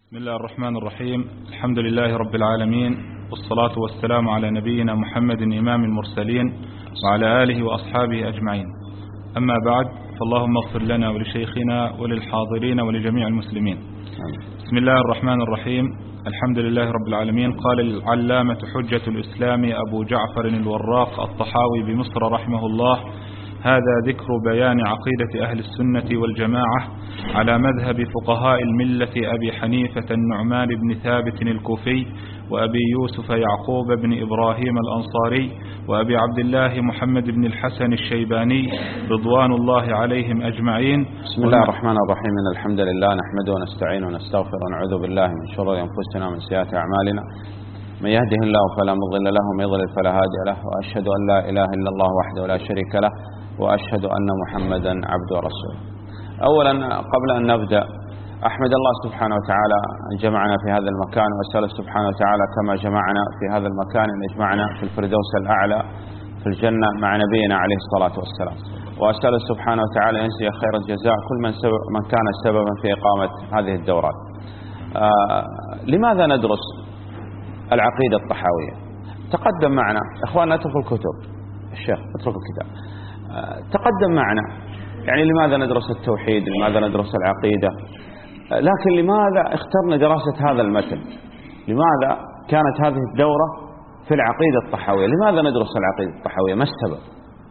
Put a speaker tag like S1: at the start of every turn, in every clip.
S1: بسم الله الرحمن الرحيم. الحمد لله رب العالمين، والصلاة والسلام على نبينا محمد إمام المرسلين وعلى آله وأصحابه أجمعين. أما بعد، فاللهم اغفر لنا ولشيخنا وللحاضرين ولجميع المسلمين. بسم الله الرحمن الرحيم. الحمد لله رب العالمين. قال العلامة حجة الإسلام أبو جعفر الوراق الطحاوي بمصر رحمه الله: هذا ذكر بيان عقيدة أهل السنة والجماعة على مذهب فقهاء الملة أبي حنيفة النعمان بن ثابت الكوفي، وأبي يوسف يعقوب بن إبراهيم الأنصاري، وأبي عبد الله محمد بن الحسن الشيباني رضوان الله عليهم أجمعين.
S2: بسم الله الرحمن الرحيم. إن الحمد لله نحمده ونستعينه ونستغفره ونعوذ بالله من شرور أنفسنا ومن سيئات أعمالنا. من يهده الله فلا مضل له ومن يضلل فلا هادي له، وأشهد أن لا إله إلا الله وحده لا شريك له، وأشهد أن محمدا عبده ورسوله. أولا قبل أن نبدأ، أحمد الله سبحانه وتعالى أن جمعنا في هذا المكان، وأسأله سبحانه وتعالى كما جمعنا في هذا المكان أن يجمعنا في الفردوس الأعلى في الجنة مع نبينا عليه الصلاة والسلام. وأسأله سبحانه وتعالى أن يجزي خير الجزاء كل من كان سببا في إقامة هذه الدورات. لماذا ندرس العقيدة الطحاوية؟ تقدم معنا إخواننا، اتركوا الكتب، الشيخ اتركوا الكتاب. تقدم معنا يعني لماذا ندرس التوحيد، لماذا ندرس العقيدة، لكن لماذا اخترنا دراسة هذا المتن؟ لماذا كانت هذه الدورة في العقيدة الطحاوية؟ لماذا ندرس العقيدة الطحاوية؟ ما السبب؟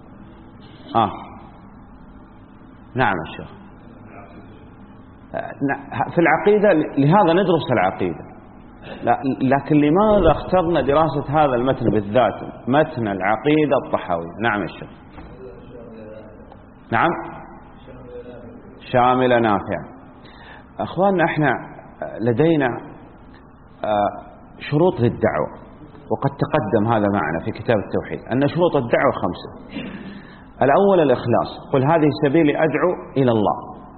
S2: نعم الشيخ، في العقيدة لهذا ندرس العقيدة، لكن لماذا اخترنا دراسة هذا المتن بالذات، متن العقيدة الطحاوية؟ نعم الشيخ. نعم، شاملة نافعة. أخواننا، احنا لدينا شروط للدعوة، وقد تقدم هذا معنا في كتاب التوحيد أن شروط الدعوة 5. الأول الإخلاص، قل هذه سبيلي أدعو إلى الله.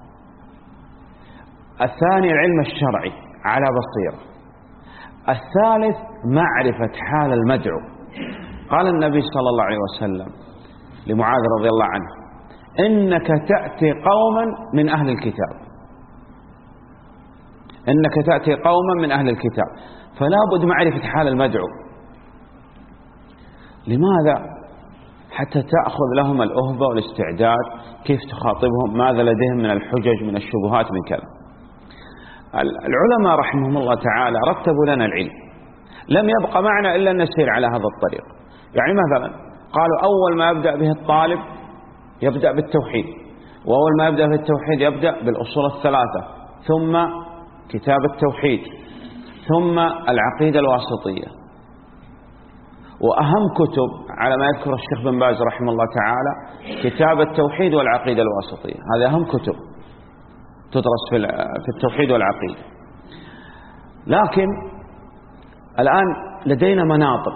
S2: الثاني العلم الشرعي على بصيرة. الثالث معرفة حال المدعو. قال النبي صلى الله عليه وسلم لمعاذ رضي الله عنه: إنك تأتي قوما من أهل الكتاب، إنك تأتي قوما من أهل الكتاب، فلا بد معرفة حال المدعو. لماذا؟ حتى تأخذ لهم الأهبة والاستعداد، كيف تخاطبهم، ماذا لديهم من الحجج، من الشبهات، من كذا. العلماء رحمهم الله تعالى رتبوا لنا العلم، لم يبقى معنا إلا أن نسير على هذا الطريق. يعني مثلا قالوا أول ما يبدأ به الطالب يبدأ بالتوحيد، وأول ما يبدأ بالتوحيد يبدأ بالأصول الثلاثة، ثم كتاب التوحيد، ثم العقيدة الواسطية. وأهم كتب على ما يذكر الشيخ بن باز رحمه الله تعالى كتاب التوحيد والعقيدة الواسطية. هذه أهم كتب تدرس في التوحيد والعقيدة. لكن الآن لدينا مناطق،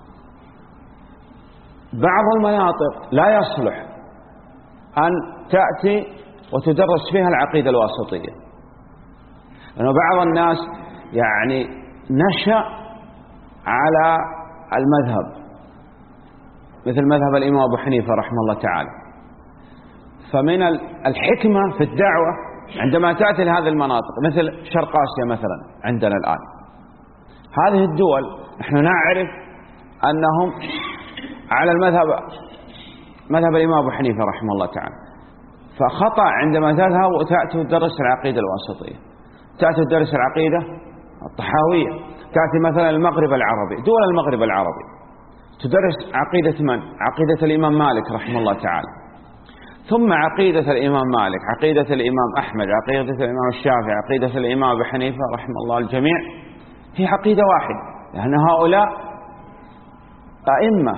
S2: بعض المناطق لا يصلح أن تأتي وتدرس فيها العقيدة الواسطية، لأنه بعض الناس يعني نشأ على المذهب، مثل مذهب الإمام أبو حنيفة رحمه الله تعالى. فمن الحكمة في الدعوة عندما تأتي لهذه المناطق مثل شرق آسيا مثلا عندنا الآن، هذه الدول نحن نعرف أنهم على مذهب الإمام أبو حنيفة رحمه الله تعالى. فخطأ عندما تذهب وتأتي تدرس العقيدة الواسطية، تأتي تدرس العقيدة الطحاوية، تأتي مثلا المغرب العربي، دول المغرب العربي تدرس عقيدة من؟ عقيدة الإمام مالك رحمه الله تعالى، ثم عقيدة الإمام مالك، عقيدة الإمام أحمد، عقيدة الإمام الشافعي، عقيدة الإمام أبو حنيفة رحمه الله الجميع، هي عقيدة واحدة، لأن هؤلاء أئمة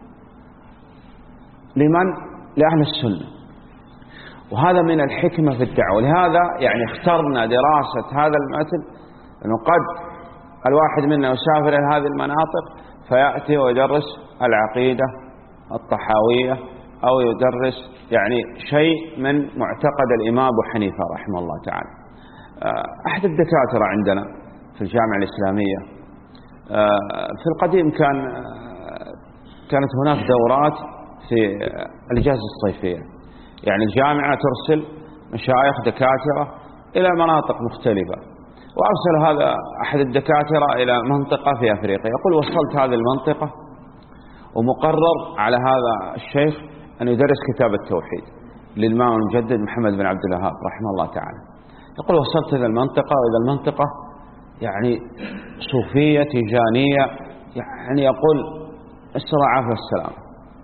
S2: لأهل السنة. وهذا من الحكمة في الدعوة. لهذا يعني اخترنا دراسة هذا المتن، أنه قد الواحد منا يسافر إلى هذه المناطق فيأتي ويدرس العقيدة الطحاوية، أو يدرس يعني شيء من معتقد الإمام أبو حنيفة رحمه الله تعالى. أحد الدكاترة عندنا في الجامعة الإسلامية في القديم كانت هناك دورات في الإجازة الصيفية، يعني الجامعة ترسل مشايخ دكاترة إلى مناطق مختلفة، وأرسل هذا أحد الدكاترة إلى منطقة في أفريقيا، يقول وصلت هذه المنطقة ومقرر على هذا الشيخ أن يدرس كتاب التوحيد للإمام المجدد محمد بن عبد الوهاب رحمه الله تعالى. يقول وصلت إلى المنطقة، وإذا المنطقة يعني صوفية تيجانية، يعني يقول الصراعة والسلام،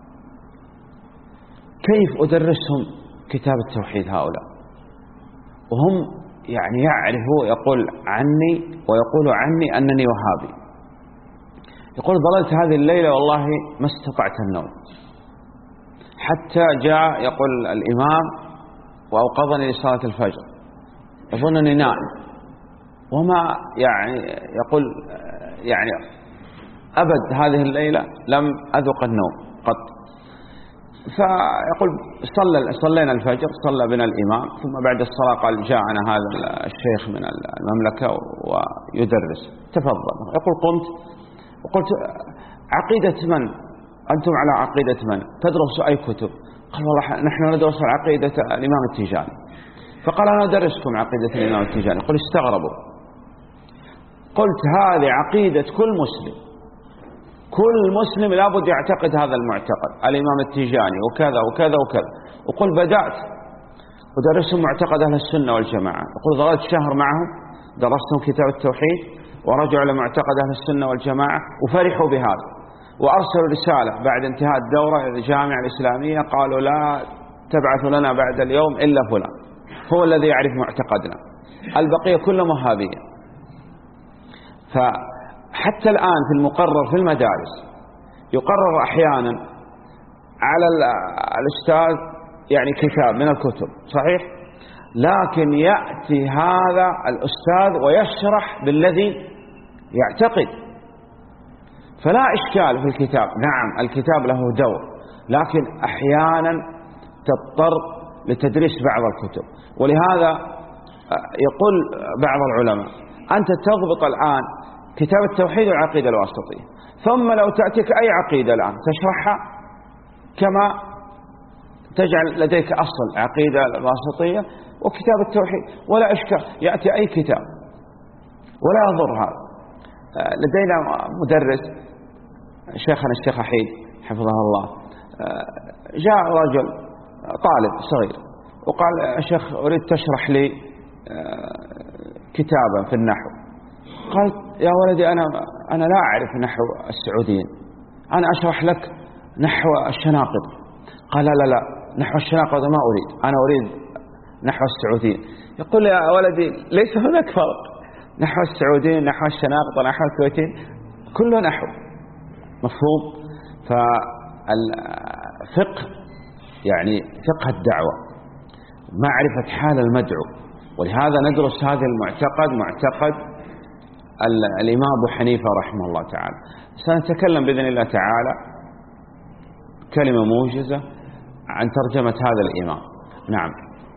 S2: كيف أدرسهم كتاب التوحيد هؤلاء وهم يعني يعرفوا، يقول عني ويقول عني أنني وهابي. يقول ظللت هذه الليلة والله ما استطعت النوم حتى جاء يقول الإمام وأوقظني لصلاة الفجر، أظنني نائم وما يعني يقول يعني أبد هذه الليلة لم أذق النوم قط. فيقول صلينا الفجر، صلى بنا الإمام، ثم بعد الصلاة قال جاءنا هذا الشيخ من المملكة ويدرس، تفضل. يقول قمت وقلت عقيدة من أنتم؟ على عقيدة من تدرسوا أي كتب؟ قال والله نحن ندرس عقيدة الإمام التيجاني. فقال أنا أدرسكم عقيدة الإمام التيجاني. قل استغربوا. قلت هذه عقيدة كل مسلم، كل مسلم لابد يعتقد هذا المعتقد، الإمام التيجاني وكذا وكذا وكذا. وقل بدأت ودرسهم معتقد أهل السنة والجماعة. يقول ظلت شهر معهم درستهم كتاب التوحيد ورجعوا لمعتقد أهل السنة والجماعة وفرحوا بهذا، وأرسلوا رسالة بعد انتهاء الدورة إلى الجامعة الإسلامية قالوا لا تبعث لنا بعد اليوم إلا فلان هو الذي يعرف معتقدنا، البقية كلهم وهابية. فحتى الآن في المقرر في المدارس يقرر أحيانا على الأستاذ يعني كتاب من الكتب صحيح، لكن يأتي هذا الأستاذ ويشرح بالذي يعتقد، فلا إشكال في الكتاب. نعم الكتاب له دور، لكن أحيانا تضطر لتدريس بعض الكتب. ولهذا يقول بعض العلماء أنت تضبط الآن كتاب التوحيد والعقيدة الواسطية، ثم لو تأتيك أي عقيدة الآن تشرحها كما تجعل لديك أصل عقيدة الواسطية وكتاب التوحيد، ولا إشكال، يأتي أي كتاب ولا يضر هذا. لدينا مدرس شيخنا الشيخ أحيد حفظه الله، جاء رجل طالب صغير وقال يا شيخ أريد تشرح لي كتابا في النحو. قال يا ولدي أنا لا أعرف نحو السعوديين، أنا أشرح لك نحو الشناقط. قال لا نحو الشناقط ما أريد، أنا أريد نحو السعوديين. يقول يا ولدي ليس هناك فرق، نحو السعوديين نحو الشناقط نحو الكويتيين كله نحو، مفهوم؟ فالفقه يعني فقه الدعوة معرفة حال المدعو، ولهذا ندرس هذا المعتقد معتقد الإمام أبو حنيفة رحمه الله تعالى. سنتكلم بإذن الله تعالى كلمة موجزة عن ترجمة هذا الإمام. نعم.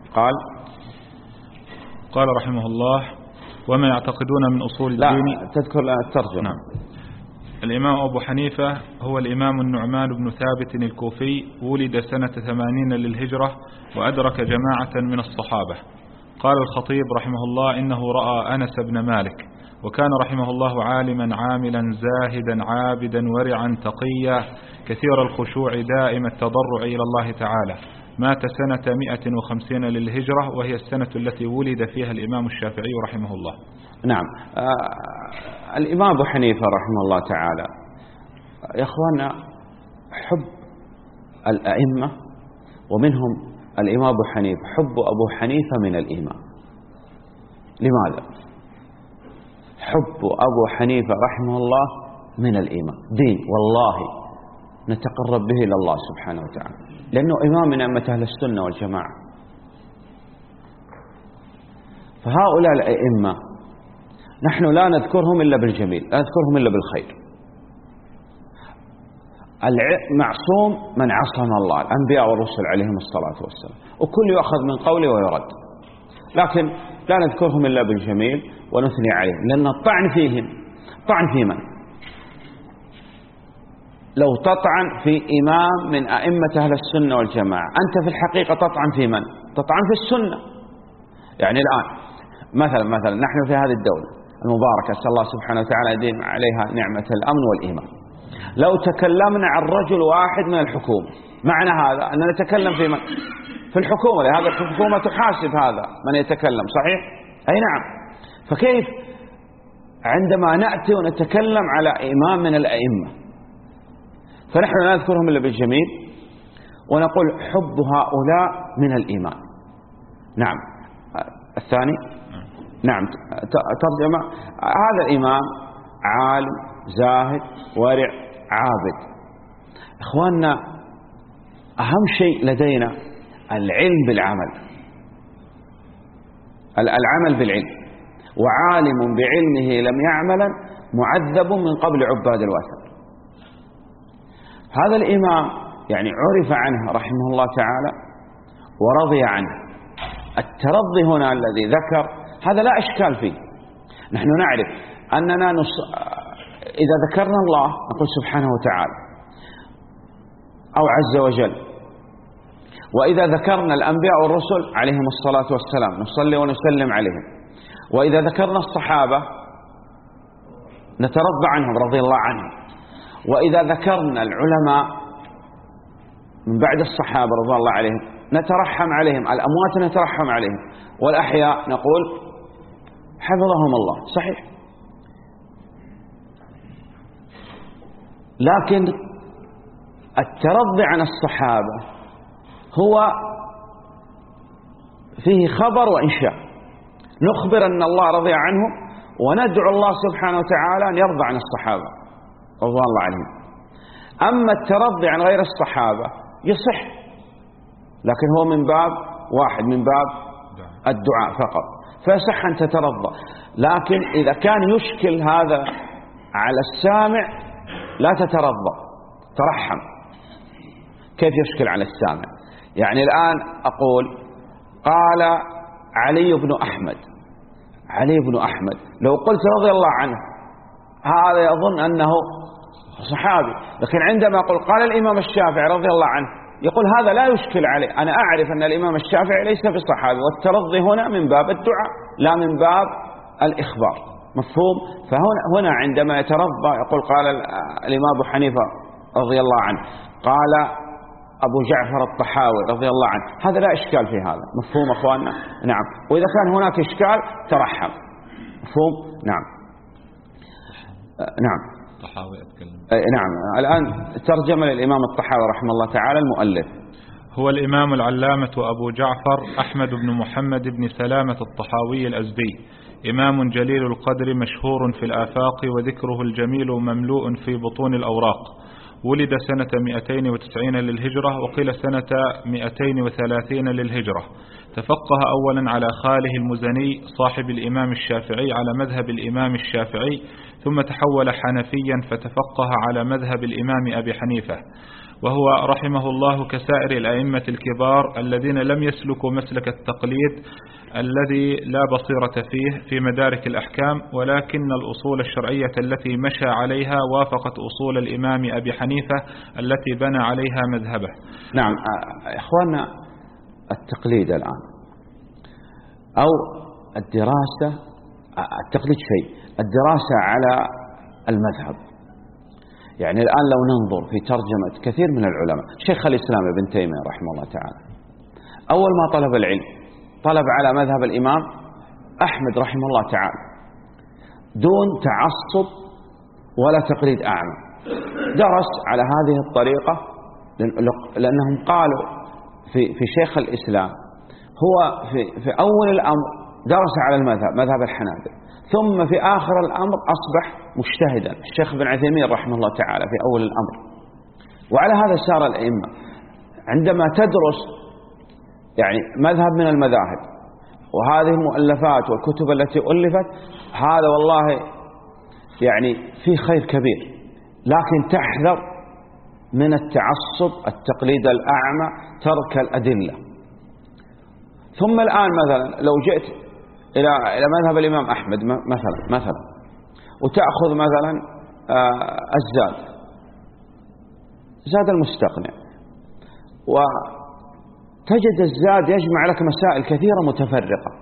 S1: قال رحمه الله وما يعتقدون من أصول الدين.
S2: لا تذكر الترجمة.
S1: نعم. الإمام أبو حنيفة هو الإمام النعمان بن ثابت الكوفي، ولد سنة 80 للهجرة وأدرك جماعة من الصحابة. قال الخطيب رحمه الله إنه رأى أنس بن مالك، وكان رحمه الله عالما عاملا زاهدا عابدا ورعا تقيا كثير الخشوع دائم التضرع إلى الله تعالى. مات سنة 150 للهجرة، وهي السنة التي ولد فيها الإمام الشافعي رحمه الله.
S2: نعم. الإمام أبو حنيفة رحمه الله تعالى يا أخوانا حب الأئمة، ومنهم الإمام أبو حنيفة، حب أبو حنيفة من الإمام. لماذا؟ حب أبو حنيفة رحمه الله من الإمام دين، والله نتقرب به إلى الله سبحانه وتعالى، لأنه إمام من أئمة أهل السنة والجماعة. فهؤلاء الأئمة نحن لا نذكرهم إلا بالجميل، لا نذكرهم إلا بالخير. معصوم من عصم الله، الأنبياء والرسل عليهم الصلاة والسلام، وكل يؤخذ من قوله ويرد، لكن لا نذكرهم إلا بالجميل ونثني عليهم، لأن الطعن فيهم طعن في من؟ لو تطعن في إمام من أئمة أهل السنة والجماعة أنت في الحقيقة تطعن في من؟ تطعن في السنة. يعني الآن مثلا نحن في هذه الدولة المباركة، أسأل الله سبحانه وتعالى يديم عليها نعمة الأمن والإيمان. لو تكلمنا عن رجل واحد من الحكومة، معنى هذا أننا نتكلم في الحكومة، لهذا الحكومة تحاسب هذا من يتكلم، صحيح؟ أي نعم. فكيف عندما نأتي ونتكلم على إمام من الأئمة، فنحن لا نذكرهم إلا بالجميل ونقول حب هؤلاء من الإيمان. نعم. الثاني نعم ترجمة هذا الإمام عالم زاهد ورع عابد. إخواننا أهم شيء لدينا العلم بالعمل، العمل بالعلم، وعالم بعلمه لم يعملا معذب من قبل عباد الوثن. هذا الإمام يعني عرف عنه رحمه الله تعالى ورضي عنه. الترضي هنا الذي ذكر هذا لا إشكال فيه. نحن نعرف أننا إذا ذكرنا الله نقول سبحانه وتعالى أو عز وجل، وإذا ذكرنا الأنبياء والرسل عليهم الصلاة والسلام نصلي ونسلم عليهم، وإذا ذكرنا الصحابة نترضى عنهم رضي الله عنهم، وإذا ذكرنا العلماء من بعد الصحابة رضي الله عليهم نترحم عليهم، الأموات نترحم عليهم، والأحياء نقول حفظهم الله. صحيح. لكن الترضي عن الصحابة هو فيه خبر وإنشاء، نخبر أن الله رضي عنهم وندعو الله سبحانه وتعالى أن يرضى عن الصحابة رضي الله عليهم. أما الترضي عن غير الصحابة يصح، لكن هو من باب واحد، من باب الدعاء فقط، فيصح أن تترضى. لكن إذا كان يشكل هذا على السامع لا تترضى، ترحم. كيف يشكل على السامع؟ يعني الآن أقول قال علي بن أحمد، علي بن أحمد، لو قلت رضي الله عنه هذا يظن أنه صحابي، لكن عندما أقول قال الإمام الشافعي رضي الله عنه يقول هذا لا يشكل عليه، أنا أعرف أن الإمام الشافعي ليس بصحابي، والترضي هنا من باب الدعاء لا من باب الإخبار. مفهوم؟ فهنا عندما يترضى يقول قال الإمام أبو حنيفة رضي الله عنه، قال أبو جعفر الطحاوي رضي الله عنه، هذا لا إشكال في هذا. مفهوم أخواننا؟ نعم. وإذا كان هناك إشكال ترحم. مفهوم؟ نعم. نعم.
S1: الطحاوي أتكلم.
S2: نعم. الآن ترجمة للإمام الطحاوي رحمه الله تعالى المؤلف.
S1: هو الإمام العلامة أبو جعفر أحمد بن محمد بن سلامة الطحاوي الأزدي، إمام جليل القدر مشهور في الآفاق، وذكره الجميل مملوء في بطون الأوراق. ولد سنة 290 للهجرة، وقيل سنة 230 للهجرة. تفقه أولا على خاله المزني صاحب الإمام الشافعي على مذهب الإمام الشافعي، ثم تحول حنفيا فتفقه على مذهب الإمام أبي حنيفة. وهو رحمه الله كسائر الأئمة الكبار الذين لم يسلكوا مسلك التقليد الذي لا بصيرة فيه في مدارك الأحكام، ولكن الأصول الشرعية التي مشى عليها وافقت أصول الإمام أبي حنيفة التي بنى عليها مذهبه.
S2: نعم. إخواننا، التقليد الآن أو الدراسة، التقليد شيء، الدراسة على المذهب. يعني الآن لو ننظر في ترجمة كثير من العلماء، شيخ الإسلام ابن تيمية رحمه الله تعالى أول ما طلب العلم طلب على مذهب الإمام أحمد رحمه الله تعالى دون تعصب ولا تقليد أعمى. درس على هذه الطريقة لأنهم قالوا في شيخ الإسلام هو في أول الأمر درس على المذهب، مذهب الحنابلة، ثم في آخر الأمر أصبح مجتهدا، الشيخ ابن عثيمين رحمه الله تعالى في أول الأمر. وعلى هذا سار الأئمة. عندما تدرس يعني مذهب من المذاهب وهذه المؤلفات والكتب التي ألفت، هذا والله يعني فيه خير كبير، لكن تحذر من التعصب، التقليد الأعمى، ترك الأدلة. ثم الآن مثلا لو جئت إلى مذهب الإمام أحمد مثلا وتأخذ مثلا زاد المستقنع، وتجد الزاد يجمع لك مسائل كثيرة متفرقة،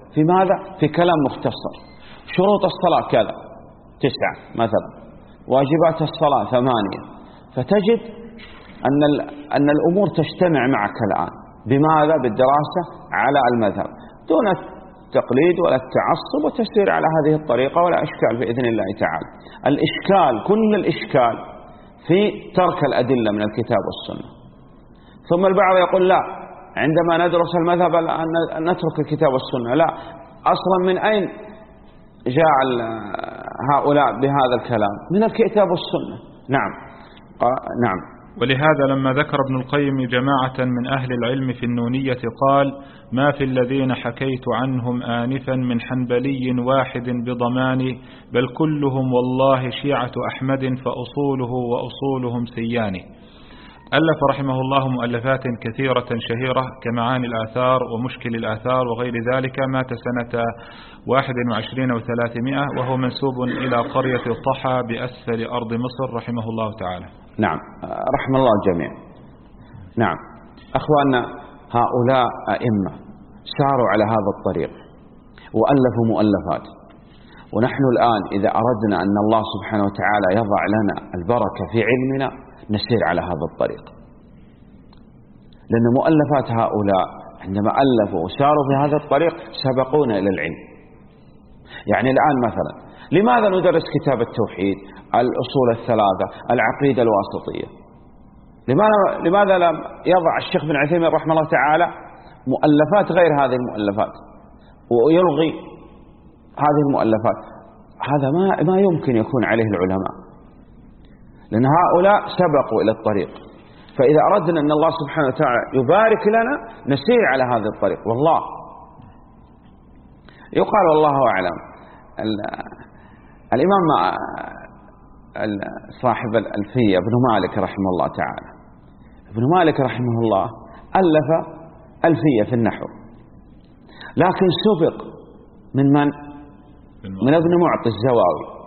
S2: في ماذا؟ في كلام مختصر. شروط الصلاة كذا 9 مثلا، واجبات الصلاة 8. فتجد أن الأمور تجتمع معك الآن. بماذا؟ بالدراسة على المذهب دون التقليد ولا التعصب، وتسير على هذه الطريقة ولا إشكال بإذن الله تعالى. الإشكال كل الإشكال في ترك الأدلة من الكتاب والسنة. ثم البعض يقول لا، عندما ندرس المذهب أن نترك الكتاب والسنة. لا، أصلا من أين جاء هؤلاء بهذا الكلام؟ من الكتاب والسنة. نعم. نعم.
S1: ولهذا لما ذكر ابن القيم جماعة من أهل العلم في النونية قال: ما في الذين حكيت عنهم آنفا من حنبلي واحد بضمان، بل كلهم والله شيعة أحمد فأصوله وأصولهم سيان. ألف رحمه الله مؤلفات كثيرة شهيرة كمعاني الآثار ومشكل الآثار وغير ذلك. مات سنة 21 و300، وهو منسوب إلى قرية الطحا بأسفل أرض مصر رحمه الله تعالى.
S2: نعم، رحم الله الجميع. نعم أخواننا، هؤلاء أئمة ساروا على هذا الطريق وألفوا مؤلفات، ونحن الآن إذا أردنا أن الله سبحانه وتعالى يضع لنا البركة في علمنا نسير على هذا الطريق، لأن مؤلفات هؤلاء عندما ألفوا وساروا في هذا الطريق سبقونا إلى العلم. يعني الآن مثلا لماذا ندرس كتاب التوحيد، الأصول الثلاثة، العقيدة الواسطية؟ لماذا لم يضع الشيخ بن عثيمين رحمه الله تعالى مؤلفات غير هذه المؤلفات ويلغي هذه المؤلفات؟ هذا ما يمكن يكون عليه العلماء، لأن هؤلاء سبقوا إلى الطريق. فإذا أردنا أن الله سبحانه وتعالى يبارك لنا نسير على هذا الطريق. والله يقال والله أعلم، الإمام صاحب الألفية ابن مالك رحمه الله تعالى، ابن مالك رحمه الله ألف ألفية في النحو، لكن سبق من ابن معطي الزواوي.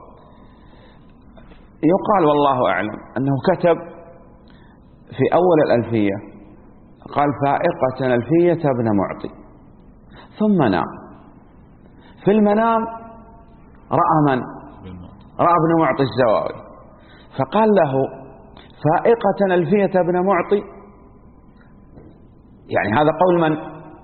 S2: يقال والله أعلم أنه كتب في أول الألفية قال: فائقة ألفية ابن معطي، ثم نام. في المنام رأى من؟ رأى ابن معطي الزواوي، فقال له: فائقة ألفية ابن معطي، يعني هذا قول من؟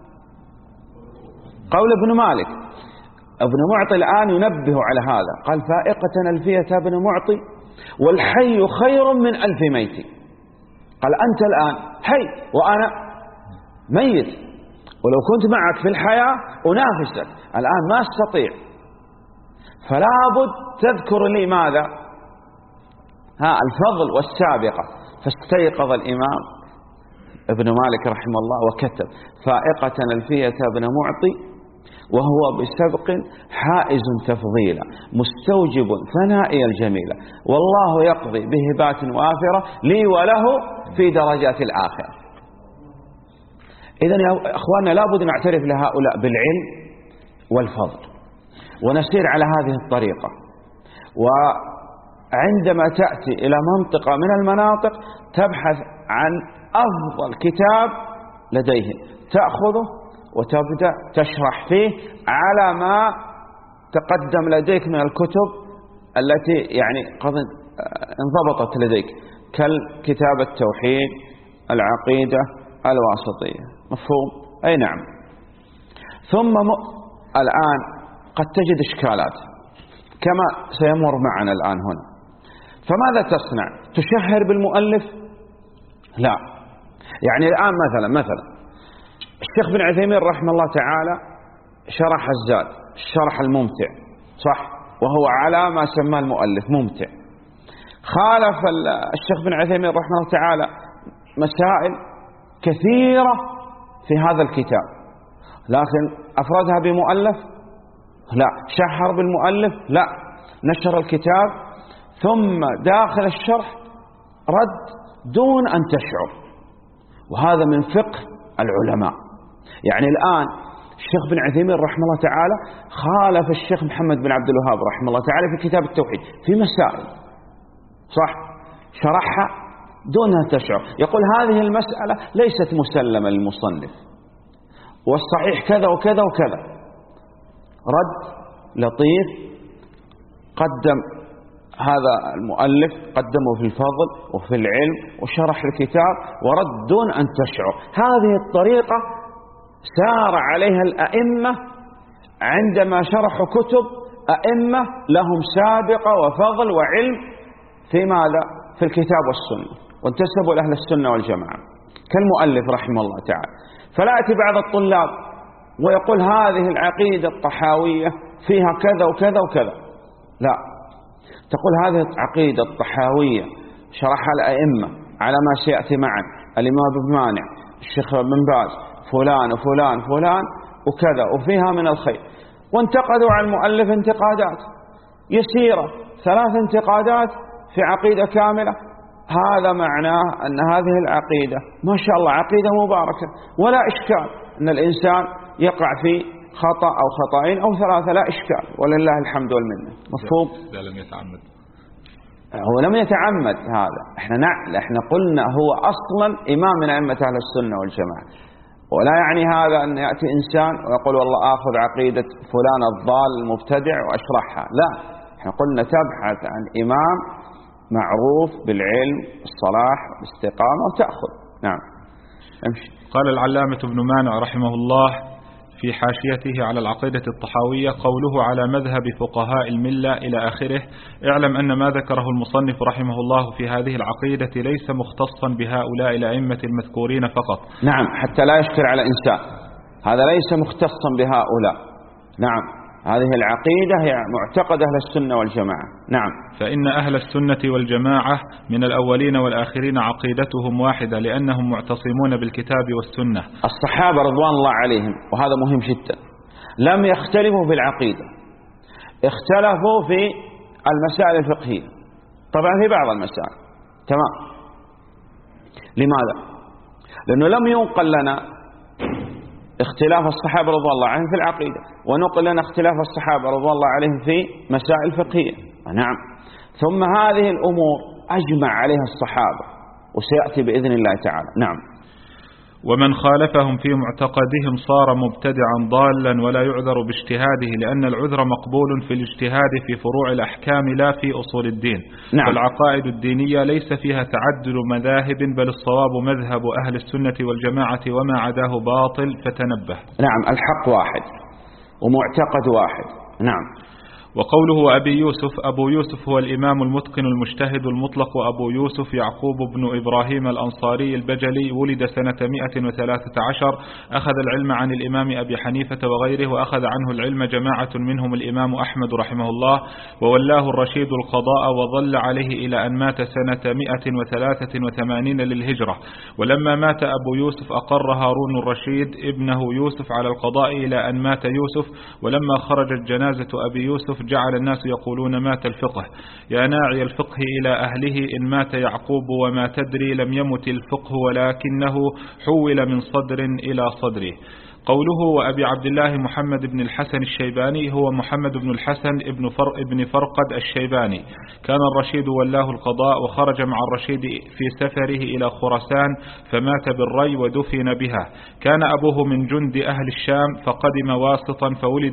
S2: قول ابن مالك. ابن معطي الآن ينبه على هذا، قال: فائقة ألفية ابن معطي والحي خير من 1000 ميت. قال: أنت الآن حي وأنا ميت، ولو كنت معك في الحياة أنافسك، الآن ما أستطيع، فلا بد تذكر لي ماذا؟ الفضل والسابقة. فاستيقظ الإمام ابن مالك رحمه الله وكتب: فائقة ألفية ابن معطي وهو بسبق حائز تفضيلا مستوجب ثنائي الجميلة، والله يقضي بهبات وافرة لي وله في درجات الآخرة. إذن يا أخواننا لابد نعترف لهؤلاء بالعلم والفضل ونسير على هذه الطريقة. وعندما تأتي إلى منطقة من المناطق تبحث عن أفضل كتاب لديهم، تأخذه وتبدأ تشرح فيه على ما تقدم لديك من الكتب التي يعني قد انضبطت لديك، كالكتاب التوحيد، العقيدة الواسطية. مفهوم؟ أي نعم. ثم الآن قد تجد إشكالات كما سيمر معنا الآن هنا. فماذا تصنع؟ تشهر بالمؤلف؟ لا. يعني الآن مثلا الشيخ بن عثيمين رحمه الله تعالى شرح الزاد، الشرح الممتع، صح، وهو على ما سماه المؤلف ممتع. خالف الشيخ بن عثيمين رحمه الله تعالى مسائل كثيرة في هذا الكتاب، لكن أفردها بمؤلف؟ لا. شهر بالمؤلف؟ لا. نشر الكتاب ثم داخل الشرح رد دون أن تشعر، وهذا من فقه العلماء. يعني الآن الشيخ بن عثيمين رحمه الله تعالى خالف الشيخ محمد بن عبد الوهاب رحمه الله تعالى في كتاب التوحيد في مسائل، صح، شرحها دون أن تشعر، يقول هذه المسألة ليست مسلمة للمصنف، والصحيح كذا وكذا وكذا، رد لطيف قدم هذا المؤلف قدمه في الفضل وفي العلم وشرح الكتاب ورد دون أن تشعر. هذه الطريقة سار عليها الأئمة عندما شرحوا كتب أئمة لهم سابقة وفضل وعلم في ماذا؟ في الكتاب والسنة، وانتسبوا لأهل السنة والجماعة كالمؤلف رحمه الله تعالى. فلا يأتي بعض الطلاب ويقول هذه العقيدة الطحاوية فيها كذا وكذا وكذا، لا، تقول هذه العقيدة الطحاوية شرحها الأئمة على ما سيأتي معا، الإمام ابن مانع، الشيخ بن باز، فلان وفلان فلان وكذا، وفيها من الخير. وانتقدوا على المؤلف انتقادات يسيرة، 3 انتقادات في عقيدة كاملة. هذا معناه أن هذه العقيدة ما شاء الله عقيدة مباركة، ولا إشكال أن الإنسان يقع في خطأ أو خطأين أو 3، لا إشكال، ولله الحمد والمنة. مفهوم؟
S1: لا لم يتعمد،
S2: هو لم يتعمد. هذا احنا قلنا هو أصلا إمام من أئمة أهل السنة والجماعة، ولا يعني هذا أن يأتي إنسان ويقول والله آخذ عقيدة فلان الضال المبتدع وأشرحها، لا، احنا قلنا تبحث عن إمام معروف بالعلم والصلاح والاستقامة وتأخذ. نعم، امشي.
S1: قال العلامة ابن مانع رحمه الله في حاشيته على العقيدة الطحاوية: قوله على مذهب فقهاء الملة إلى آخره، اعلم أن ما ذكره المصنف رحمه الله في هذه العقيدة ليس مختصا بهؤلاء الأئمة المذكورين فقط.
S2: نعم، حتى لا يشكل على إنسان، هذا ليس مختصا بهؤلاء. نعم، هذه العقيدة هي معتقد أهل السنة والجماعة. نعم،
S1: فإن أهل السنة والجماعة من الأولين والآخرين عقيدتهم واحدة، لأنهم معتصمون بالكتاب والسنة.
S2: الصحابة رضوان الله عليهم، وهذا مهم جدا، لم يختلفوا في العقيدة، اختلفوا في المسائل الفقهية، طبعا في بعض المسائل، تمام. لماذا؟ لأنه لم ينقل لنا اختلاف الصحابة رضوان الله عليهم في العقيدة، ونقل لنا اختلاف الصحابة رضوان الله عليهم في مسائل فقهية. نعم، ثم هذه الأمور أجمع عليها الصحابة، وسيأتي بإذن الله تعالى. نعم.
S1: ومن خالفهم في معتقدهم صار مبتدعا ضالا ولا يعذر باجتهاده، لأن العذر مقبول في الاجتهاد في فروع الأحكام لا في أصول الدين.
S2: نعم.
S1: فالعقائد الدينية ليس فيها تعدد مذاهب، بل الصواب مذهب أهل السنة والجماعة، وما عداه باطل، فتنبه.
S2: نعم، الحق واحد ومعتقد واحد. نعم.
S1: وقوله أبي يوسف: أبو يوسف هو الإمام المتقن المجتهد المطلق، وأبو يوسف يعقوب بن إبراهيم الأنصاري البجلي، ولد سنة 113، أخذ العلم عن الإمام أبي حنيفة وغيره، وأخذ عنه العلم جماعة منهم الإمام أحمد رحمه الله، وولاه الرشيد القضاء، وظل عليه إلى أن مات سنة 183 للهجرة. ولما مات أبو يوسف أقر هارون الرشيد ابنه يوسف على القضاء إلى أن مات يوسف. ولما خرجت جنازة أبي يوسف جعل الناس يقولون مات الفقه، يا ناعي الفقه إلى أهله، إن مات يعقوب وما تدري، لم يمت الفقه ولكنه حول من صدر إلى صدره. قوله وأبي عبد الله محمد بن الحسن الشيباني، هو محمد بن الحسن ابن فرقد الشيباني. كان الرشيد ولاه القضاء، وخرج مع الرشيد في سفره إلى خراسان، فمات بالري ودفن بها. كان أبوه من جند أهل الشام، فقدم واسطا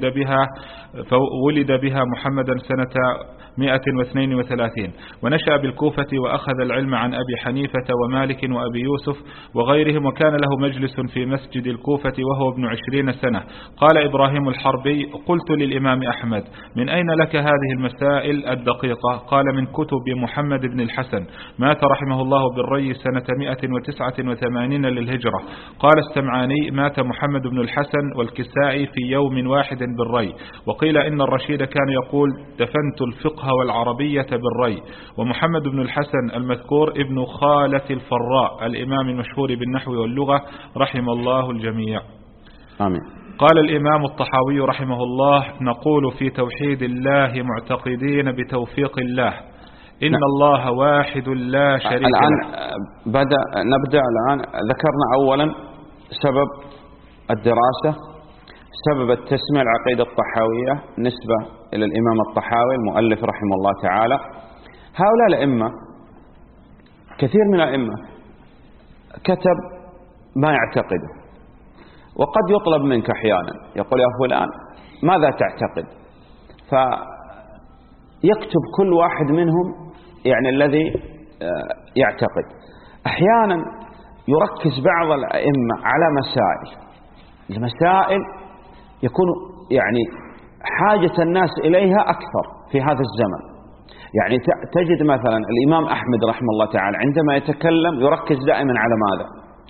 S1: فولد بها محمدا سنة 132، ونشأ بالكوفة، وأخذ العلم عن أبي حنيفة ومالك وأبي يوسف وغيرهم، وكان له مجلس في مسجد الكوفة وهو ابن 20 سنة. قال إبراهيم الحربي: قلت للإمام أحمد: من أين لك هذه المسائل الدقيقة؟ قال: من كتب محمد بن الحسن، مات رحمه الله بالري سنة 189 للهجرة. قال السمعاني: مات محمد بن الحسن والكسائي في يوم واحد بالري. وقيل إن الرشيد كان يقول: دفنت الفقه والعربية بالري. ومحمد بن الحسن المذكور ابن خالة الفراء الإمام المشهور بالنحو واللغة، رحم الله الجميع.
S2: آمين.
S1: قال الإمام الطحاوي رحمه الله: نقول في توحيد الله معتقدين بتوفيق الله، إن الله واحد لا شريك له.
S2: الآن نبدأ الآن. ذكرنا أولا سبب الدراسة، سبب التسمية العقيدة الطحاوية نسبة إلى الإمام الطحاوي المؤلف رحمه الله تعالى. هؤلاء الأئمة، كثير من الأئمة كتب ما يعتقده، وقد يطلب منك أحيانا، يقول: يا فلان ماذا تعتقد؟ فيكتب كل واحد منهم يعني الذي يعتقد. أحيانا يركز بعض الأئمة على مسائل، المسائل يكون يعني حاجة الناس إليها أكثر في هذا الزمن. يعني تجد مثلا الإمام أحمد رحمه الله تعالى عندما يتكلم يركز دائما على ماذا؟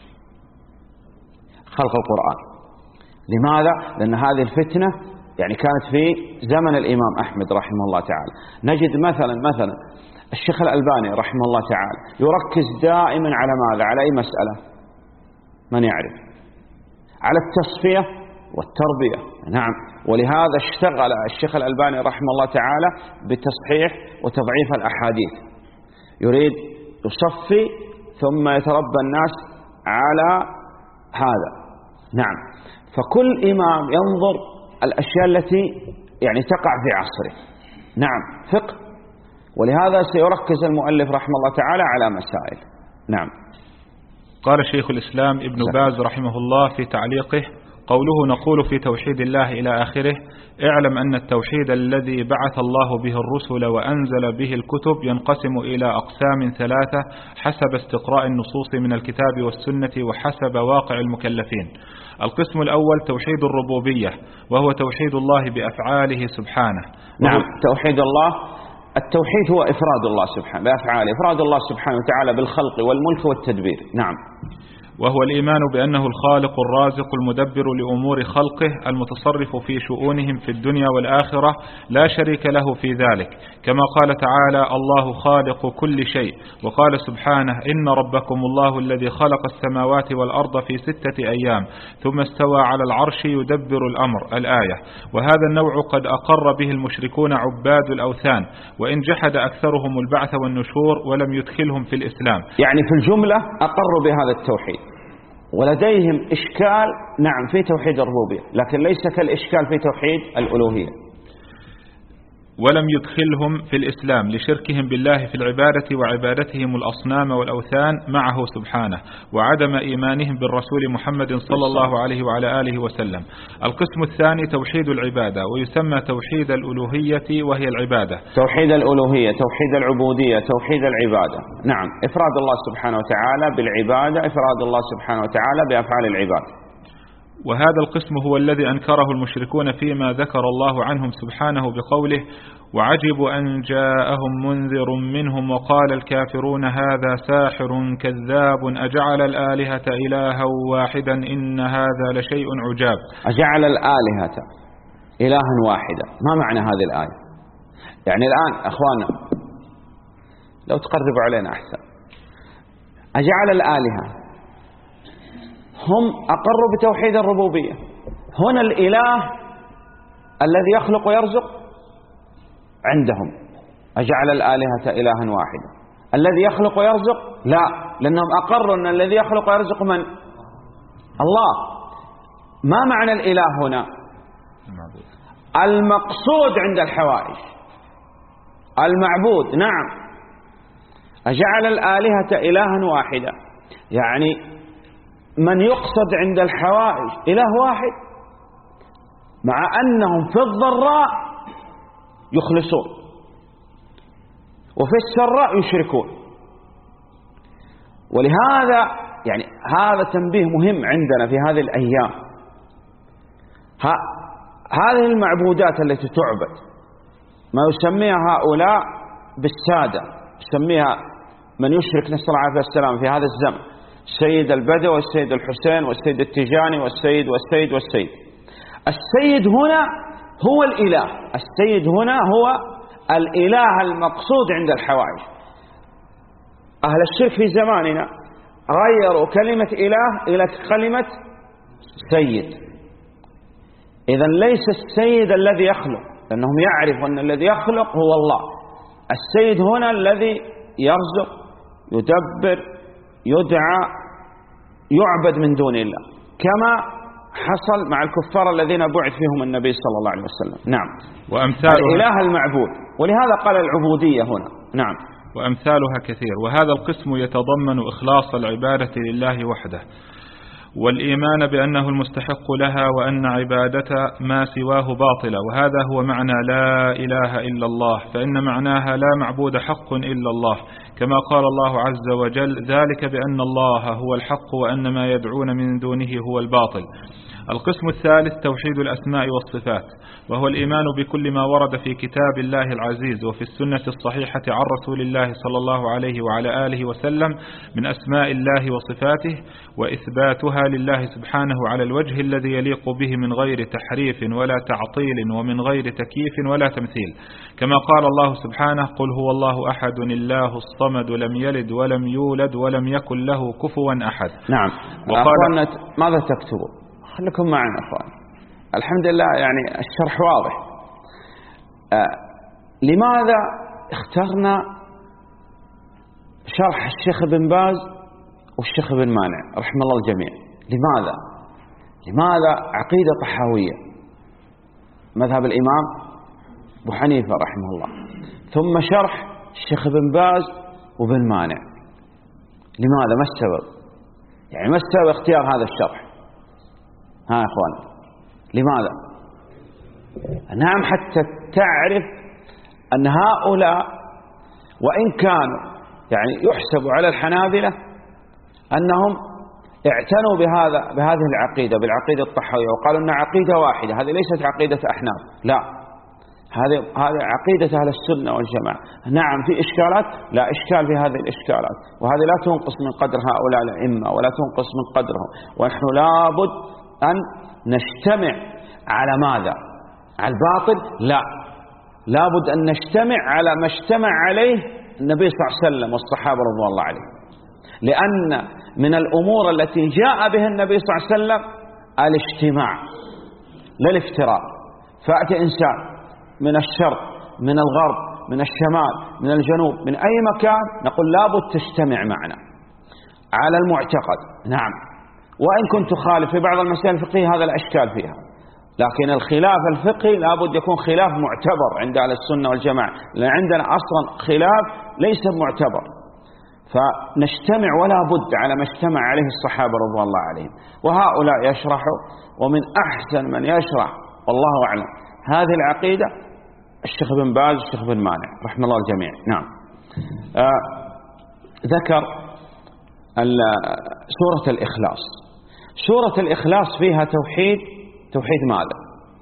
S2: خلق القرآن. لماذا؟ لأن هذه الفتنة يعني كانت في زمن الإمام أحمد رحمه الله تعالى. نجد مثلا الشيخ الألباني رحمه الله تعالى يركز دائما على ماذا؟ على أي مسألة؟ من يعرف؟ على التصفية والتربية. نعم، ولهذا اشتغل الشيخ الألباني رحمه الله تعالى بتصحيح وتضعيف الأحاديث، يريد يصفي ثم يتربى الناس على هذا. نعم، فكل إمام ينظر الأشياء التي يعني تقع في عصره. نعم، فقه، ولهذا سيركز المؤلف رحمه الله تعالى على مسائل. نعم.
S1: قال شيخ الإسلام ابن باز رحمه الله في تعليقه: قوله نقول في توحيد الله إلى آخره: اعلم أن التوحيد الذي بعث الله به الرسل وأنزل به الكتب ينقسم إلى أقسام ثلاثة حسب استقراء النصوص من الكتاب والسنة وحسب واقع المكلفين. القسم الأول توحيد الربوبية، وهو توحيد الله بأفعاله سبحانه.
S2: نعم، توحيد الله، التوحيد هو إفراد الله سبحانه بأفعاله، إفراد الله سبحانه وتعالى بالخلق والملك والتدبير. نعم.
S1: وهو الإيمان بأنه الخالق الرازق المدبر لأمور خلقه المتصرف في شؤونهم في الدنيا والآخرة، لا شريك له في ذلك، كما قال تعالى: الله خالق كل شيء. وقال سبحانه: إن ربكم الله الذي خلق السماوات والأرض في 6 أيام ثم استوى على العرش يدبر الأمر، الآية. وهذا النوع قد أقر به المشركون عباد الأوثان، وإن جحد أكثرهم البعث والنشور ولم يدخلهم في الإسلام.
S2: يعني في الجملة أقروا بهذا التوحيد، ولديهم إشكال نعم في توحيد الربوبية، لكن ليس كالإشكال في توحيد الألوهية.
S1: ولم يدخلهم في الإسلام لشركهم بالله في العبادة وعبادتهم الأصنام والأوثان معه سبحانه، وعدم إيمانهم بالرسول محمد صلى الله عليه وعلى آله وسلم. القسم الثاني توحيد العبادة، ويسمى توحيد الألوهية وهي العبادة.
S2: توحيد الألوهية، توحيد العبودية، توحيد العبادة. نعم، إفراد الله سبحانه وتعالى بالعبادة، إفراد الله سبحانه وتعالى بأفعال العباد.
S1: وهذا القسم هو الذي أنكره المشركون فيما ذكر الله عنهم سبحانه بقوله: وعجبوا أن جاءهم منذر منهم وقال الكافرون هذا ساحر كذاب أجعل الآلهة إلها واحدا إن هذا لشيء عجاب.
S2: أجعل الآلهة إلها واحدا، ما معنى هذه الآية؟ يعني الآن أخوانا لو تقربوا علينا أحسن. أجعل الآلهة، هم أقروا بتوحيد الربوبية. هنا الإله الذي يخلق ويرزق عندهم، أجعل الآلهة إلها واحدا. الذي يخلق ويرزق لا، لأنهم أقروا أن الذي يخلق ويرزق من؟ الله. ما معنى الإله هنا؟ المقصود عند الحوائج، المعبود. نعم، أجعل الآلهة إلها واحدا، يعني من يقصد عند الحوائج إله واحد، مع أنهم في الضراء يخلصون وفي السراء يشركون. ولهذا يعني هذا تنبيه مهم عندنا في هذه الأيام. هذه المعبودات التي تعبد ما يسميها هؤلاء بالسادة، يسميها من يشرك نسأل الله عليه السلام في هذا الزمن السيد البدوي والسيد الحسين والسيد التيجاني والسيد والسيد والسيد. السيد هنا هو الإله، السيد هنا هو الإله المقصود عند الحوائج. أهل الشرك في زماننا غيروا كلمة إله إلى كلمة سيد. إذن ليس السيد الذي يخلق، لأنهم يعرفوا أن الذي يخلق هو الله. السيد هنا الذي يرزق، يدبر، يدعى، يعبد من دون الله، كما حصل مع الكفار الذين بعث فيهم النبي صلى الله عليه وسلم. نعم،
S1: وأمثالها
S2: الإله المعبود، ولهذا قال العبودية هنا. نعم،
S1: وأمثالها كثير. وهذا القسم يتضمن إخلاص العبادة لله وحده، والإيمان بأنه المستحق لها وأن عبادة ما سواه باطلة. وهذا هو معنى لا إله إلا الله، فإن معناها لا معبود حق إلا الله، كما قال الله عز وجل: ذلك بأن الله هو الحق وأن ما يدعون من دونه هو الباطل. القسم الثالث توحيد الأسماء والصفات، وهو الإيمان بكل ما ورد في كتاب الله العزيز وفي السنة الصحيحة عن رسول الله صلى الله عليه وعلى آله وسلم من أسماء الله وصفاته، وإثباتها لله سبحانه على الوجه الذي يليق به من غير تحريف ولا تعطيل ومن غير تكييف ولا تمثيل، كما قال الله سبحانه: قل هو الله أحد الله الصمد لم يلد ولم يولد ولم يكن له كفوا أحد.
S2: نعم. أخوانا ماذا تكتبوا؟ خليكم معنا أخوان. الحمد لله يعني الشرح واضح. لماذا اخترنا شرح الشيخ بن باز والشيخ بن مانع رحمه الله الجميع؟ لماذا عقيدة طحاوية مذهب الإمام أبو حنيفة رحمه الله، ثم شرح الشيخ بن باز وبن مانع؟ لماذا؟ ما السبب؟ يعني ما السبب اختيار هذا الشرح؟ ها يا أخوان، لماذا؟ نعم، حتى تعرف أن هؤلاء وإن كانوا يعني يحسب على الحنابلة أنهم اعتنوا بهذه العقيدة، بالعقيدة الطحاوية، وقالوا أن عقيدة واحدة، هذه ليست عقيدة أحناف، لا، هذه عقيدة أهل السنة والجماعة. نعم في إشكالات، لا إشكال في هذه الإشكالات، وهذه لا تنقص من قدر هؤلاء الأئمة ولا تنقص من قدرهم، ونحن لابد أن نجتمع على ماذا؟ على الباطل؟ لا، لابد أن نجتمع على ما اجتمع عليه النبي صلى الله عليه وسلم والصحابة رضوان الله عليهم، لأن من الأمور التي جاء بها النبي صلى الله عليه وسلم الاجتماع لا الافتراء. فأتي إنسان من الشرق من الغرب من الشمال من الجنوب من أي مكان، نقول لابد تجتمع معنا على المعتقد. نعم، وإن كنت خالف في بعض المسائل الفقهية هذا الأشكال فيها، لكن الخلاف الفقهي لابد يكون خلاف معتبر عند أهل السنة والجماعة، لأن عندنا أصلا خلاف ليس معتبر، فنجتمع ولا بد على ما اجتمع عليه الصحابة رضوان الله عليهم. وهؤلاء يشرحوا، ومن أحسن من يشرح والله أعلم هذه العقيدة الشيخ بن باز والشيخ بن مانع رحمه الله الجميع. نعم. ذكر سورة الإخلاص. سورة الإخلاص فيها توحيد ماذا؟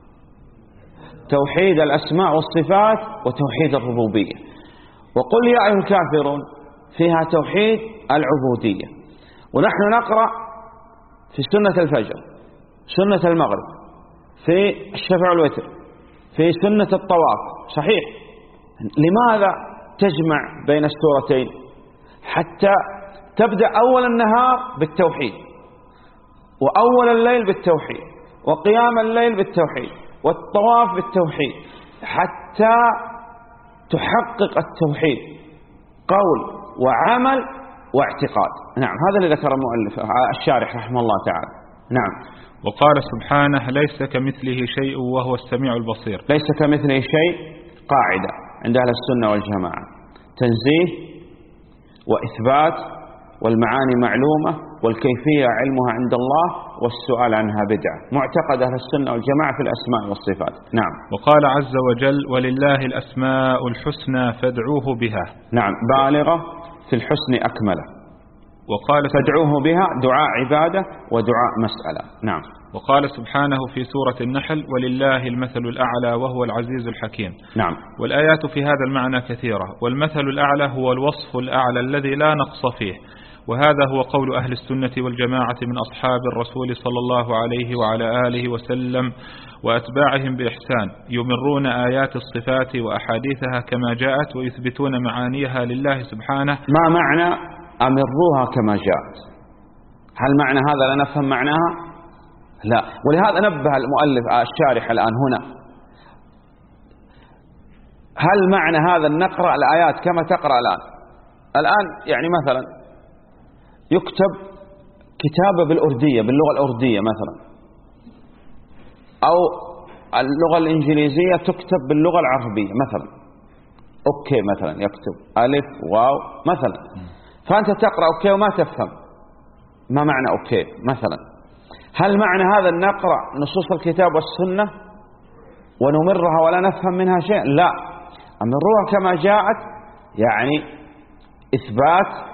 S2: توحيد الأسماء والصفات وتوحيد الربوبية. وقل يا أيها الكافرون فيها توحيد العبودية. ونحن نقرأ في سنة الفجر، سنة المغرب، في الشفع والوتر، في سنة الطواف، صحيح. لماذا تجمع بين السورتين؟ حتى تبدأ أول النهار بالتوحيد، وأول الليل بالتوحيد، وقيام الليل بالتوحيد، والطواف بالتوحيد، حتى تحقق التوحيد قول وعمل واعتقاد. نعم، هذا اللي ذكر المؤلف الشارح رحمه الله تعالى. نعم.
S1: وقال سبحانه: ليس كمثله شيء وهو السميع البصير.
S2: ليس كمثله شيء قاعدة عند أهل السنة والجماعة، تنزيه وإثبات، والمعاني معلومة، والكيفية علمها عند الله، والسؤال عنها بدعة. معتقد أهل السنة والجماعة في الأسماء والصفات. نعم.
S1: وقال عز وجل: ولله الأسماء الحسنى فادعوه بها.
S2: نعم، بالغة في الحسن أكمله.
S1: وقال
S2: فادعوه بها دعاء عبادة ودعاء مسألة. نعم.
S1: وقال سبحانه في سورة النحل: ولله المثل الأعلى وهو العزيز الحكيم.
S2: نعم.
S1: والآيات في هذا المعنى كثيرة، والمثل الأعلى هو الوصف الأعلى الذي لا نقص فيه، وهذا هو قول أهل السنة والجماعة من أصحاب الرسول صلى الله عليه وعلى آله وسلم وأتباعهم بإحسان، يمرون آيات الصفات وأحاديثها كما جاءت ويثبتون معانيها لله سبحانه.
S2: ما معنى أمروها كما جاءت؟ هل معنى هذا لا نفهم معناها؟ لا. ولهذا نبه المؤلف الشارح الآن هنا، هل معنى هذا أن نقرأ الآيات كما تقرأ الآن يعني مثلا يكتب كتابة بالأردية، باللغة الأردية مثلا، أو اللغة الإنجليزية تكتب باللغة العربية مثلا، أوكي مثلا يكتب ألف واو مثلا، فأنت تقرأ أوكي وما تفهم ما معنى أوكي مثلا، هل معنى هذا أن نقرأ نصوص الكتاب والسنة ونمرها ولا نفهم منها شيء؟ لا، أمروها كما جاءت، يعني إثبات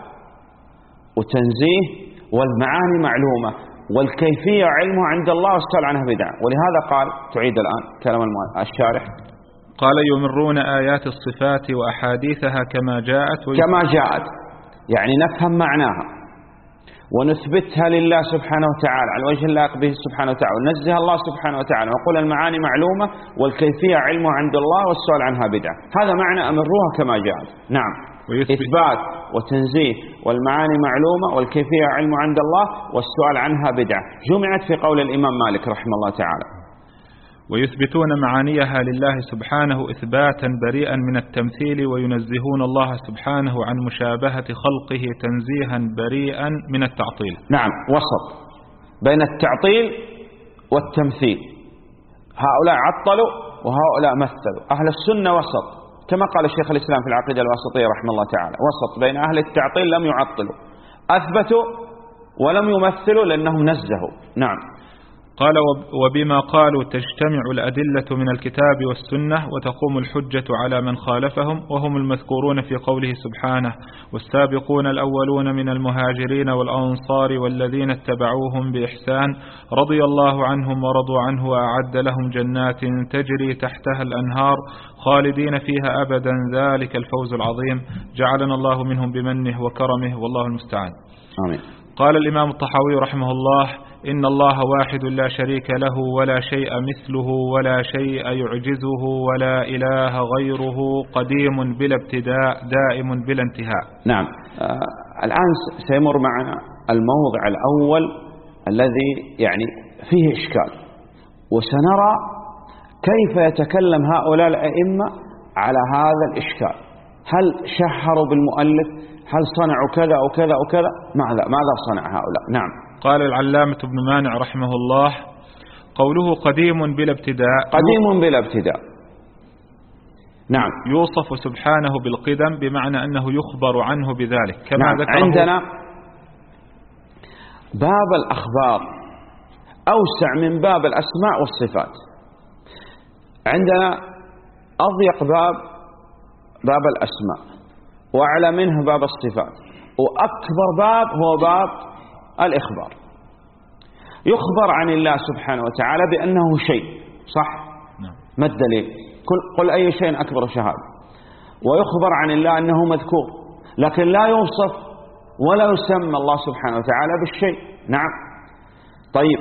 S2: وتنزيه والمعاني معلومة والكيفية علمها عند الله والسؤال عنها بدعة. ولهذا قال، تعيد الآن كلام الشارح،
S1: قال يمرون آيات الصفات وأحاديثها كما جاءت
S2: كما جاءت، يعني نفهم معناها ونثبتها لله سبحانه وتعالى على الوجه اللائق به سبحانه وتعالى، وننزه الله سبحانه وتعالى، ونقول المعاني معلومة والكيفية علمها عند الله والسؤال عنها بدعة. هذا معنى أمروها كما جاءت. نعم، إثبات وتنزيه والمعاني معلومة والكيفية علمها عند الله والسؤال عنها بدعة، جمعت في قول الإمام مالك رحمه الله تعالى.
S1: ويثبتون معانيها لله سبحانه إثباتا بريئا من التمثيل، وينزهون الله سبحانه عن مشابهة خلقه تنزيها بريئا من التعطيل.
S2: نعم، وسط بين التعطيل والتمثيل، هؤلاء عطلوا وهؤلاء مثلوا. أهل السنة وسط، كما قال الشيخ الإسلام في العقيدة الواسطية رحمه الله تعالى، وسط بين أهل التعطيل لم يعطلوا، أثبتوا ولم يمثلوا لأنهم نزهوا. نعم.
S1: قال وبما قالوا تجتمع الأدلة من الكتاب والسنة وتقوم الحجة على من خالفهم، وهم المذكورون في قوله سبحانه: والسابقون الأولون من المهاجرين والأنصار والذين اتبعوهم بإحسان رضي الله عنهم ورضوا عنه وأعد لهم جنات تجري تحتها الأنهار خالدين فيها أبدا ذلك الفوز العظيم، جعلنا الله منهم بمنه وكرمه والله المستعان.
S2: آمين.
S1: قال الإمام الطحاوي رحمه الله: إن الله واحد لا شريك له ولا شيء مثله ولا شيء يعجزه ولا إله غيره، قديم بلا ابتداء دائم بلا انتهاء.
S2: نعم. الآن سيمر معنا الموضع الأول الذي يعني فيه إشكال، وسنرى كيف يتكلم هؤلاء الأئمة على هذا الإشكال. هل شهروا بالمؤلف؟ هل صنعوا كذا أو كذا أو كذا؟ ماذا صنع هؤلاء؟ نعم.
S1: قال العلامة ابن مانع رحمه الله: قوله قديم بلا ابتداء،
S2: قديم بلا ابتداء. نعم.
S1: يوصف سبحانه بالقدم بمعنى أنه يخبر عنه بذلك كما
S2: نعم.
S1: ذكره.
S2: عندنا باب الأخبار أوسع من باب الأسماء والصفات. عندنا أضيق باب الأسماء، وأعلى منه باب الصفات، وأكبر باب هو باب الإخبار. يخبر عن الله سبحانه وتعالى بأنه شيء، صح؟
S1: نعم.
S2: ما الدليل؟ قل أي شيء أكبر شهادة. ويخبر عن الله أنه مذكور، لكن لا يوصف ولا يسمى الله سبحانه وتعالى بالشيء. نعم. طيب،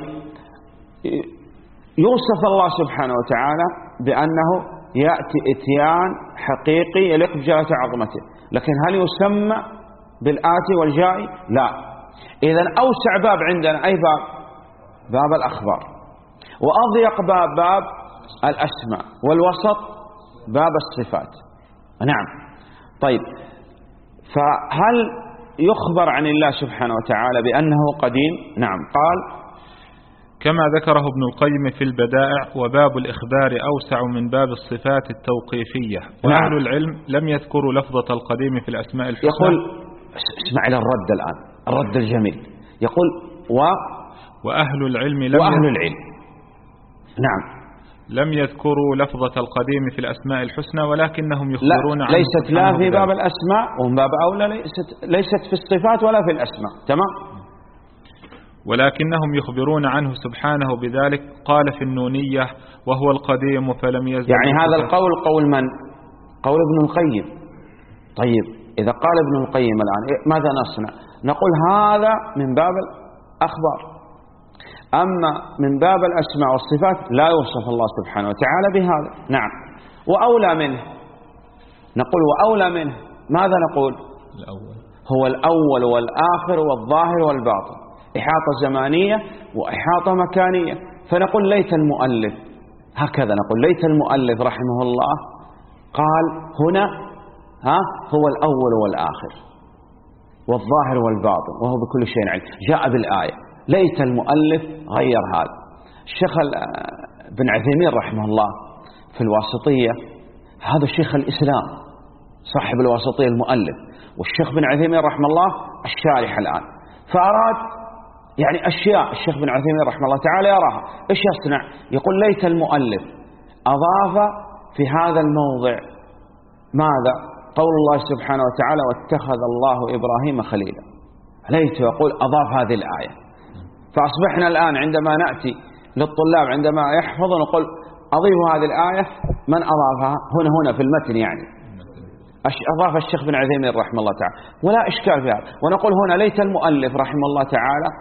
S2: يوصف الله سبحانه وتعالى بأنه يأتي إتيان حقيقي يليق بجلالة عظمته، لكن هل يسمى بالآتي والجائي؟ لا. إذن أوسع باب عندنا أي باب الأخبار، وأضيق باب الأسماء، والوسط باب الصفات. نعم. طيب، فهل يخبر عن الله سبحانه وتعالى بأنه قديم؟ نعم. قال
S1: كما ذكره ابن القيم في البدائع: وباب الإخبار أوسع من باب الصفات التوقيفية. وأهل العلم لم يذكروا لفظة القديم في الأسماء الحسنى.
S2: يقول، اسمع إلى الرد الآن، الرد الجميل. يقول
S1: وأهل العلم
S2: نعم
S1: لم يذكروا لفظة القديم في الأسماء الحسنى، ولكنهم يخبرون عنه.
S2: ليست لا في باب الأسماء ومن باب أولى ليست في الصفات ولا في الأسماء. تمام.
S1: ولكنهم يخبرون عنه سبحانه بذلك. قال في النونية: وهو القديم فلم يزل.
S2: يعني هذا القول قول من؟ قول ابن القيم. طيب، إذا قال ابن القيم الآن ماذا نصنع؟ نقول هذا من باب الأخبار، أما من باب الأسماء والصفات لا يوصف الله سبحانه وتعالى بهذا. نعم. وأولى منه، نقول وأولى منه ماذا نقول؟ هو الأول والآخر والظاهر والباطن، إحاطة زمانية وإحاطة مكانية. فنقول ليت المؤلف، هكذا نقول ليت المؤلف رحمه الله قال هنا هو الأول والآخر والظاهر والباطن وهو بكل شيء عليم، جاء بالآية. ليت المؤلف غير هذا. الشيخ بن عثيمين رحمه الله في الواسطية، هذا شيخ الإسلام صاحب الواسطية المؤلف، والشيخ بن عثيمين رحمه الله الشارح الآن، فأراد يعني أشياء الشيخ بن عثيمين رحمه الله تعالى يراها، إيش يصنع؟ يقول ليت المؤلف أضاف في هذا الموضع ماذا؟ قول الله سبحانه وتعالى واتخذ الله إبراهيم خليلا، ليت يقول أضاف هذه الآية. فأصبحنا الآن عندما نأتي للطلاب عندما يحفظون نقول أضيف هذه الآية، من أضافها؟ هنا في المتن، يعني أضاف الشيخ بن عثيمين رحمه الله تعالى، ولا إشكال في هذا. ونقول هنا ليت المؤلف رحمه الله تعالى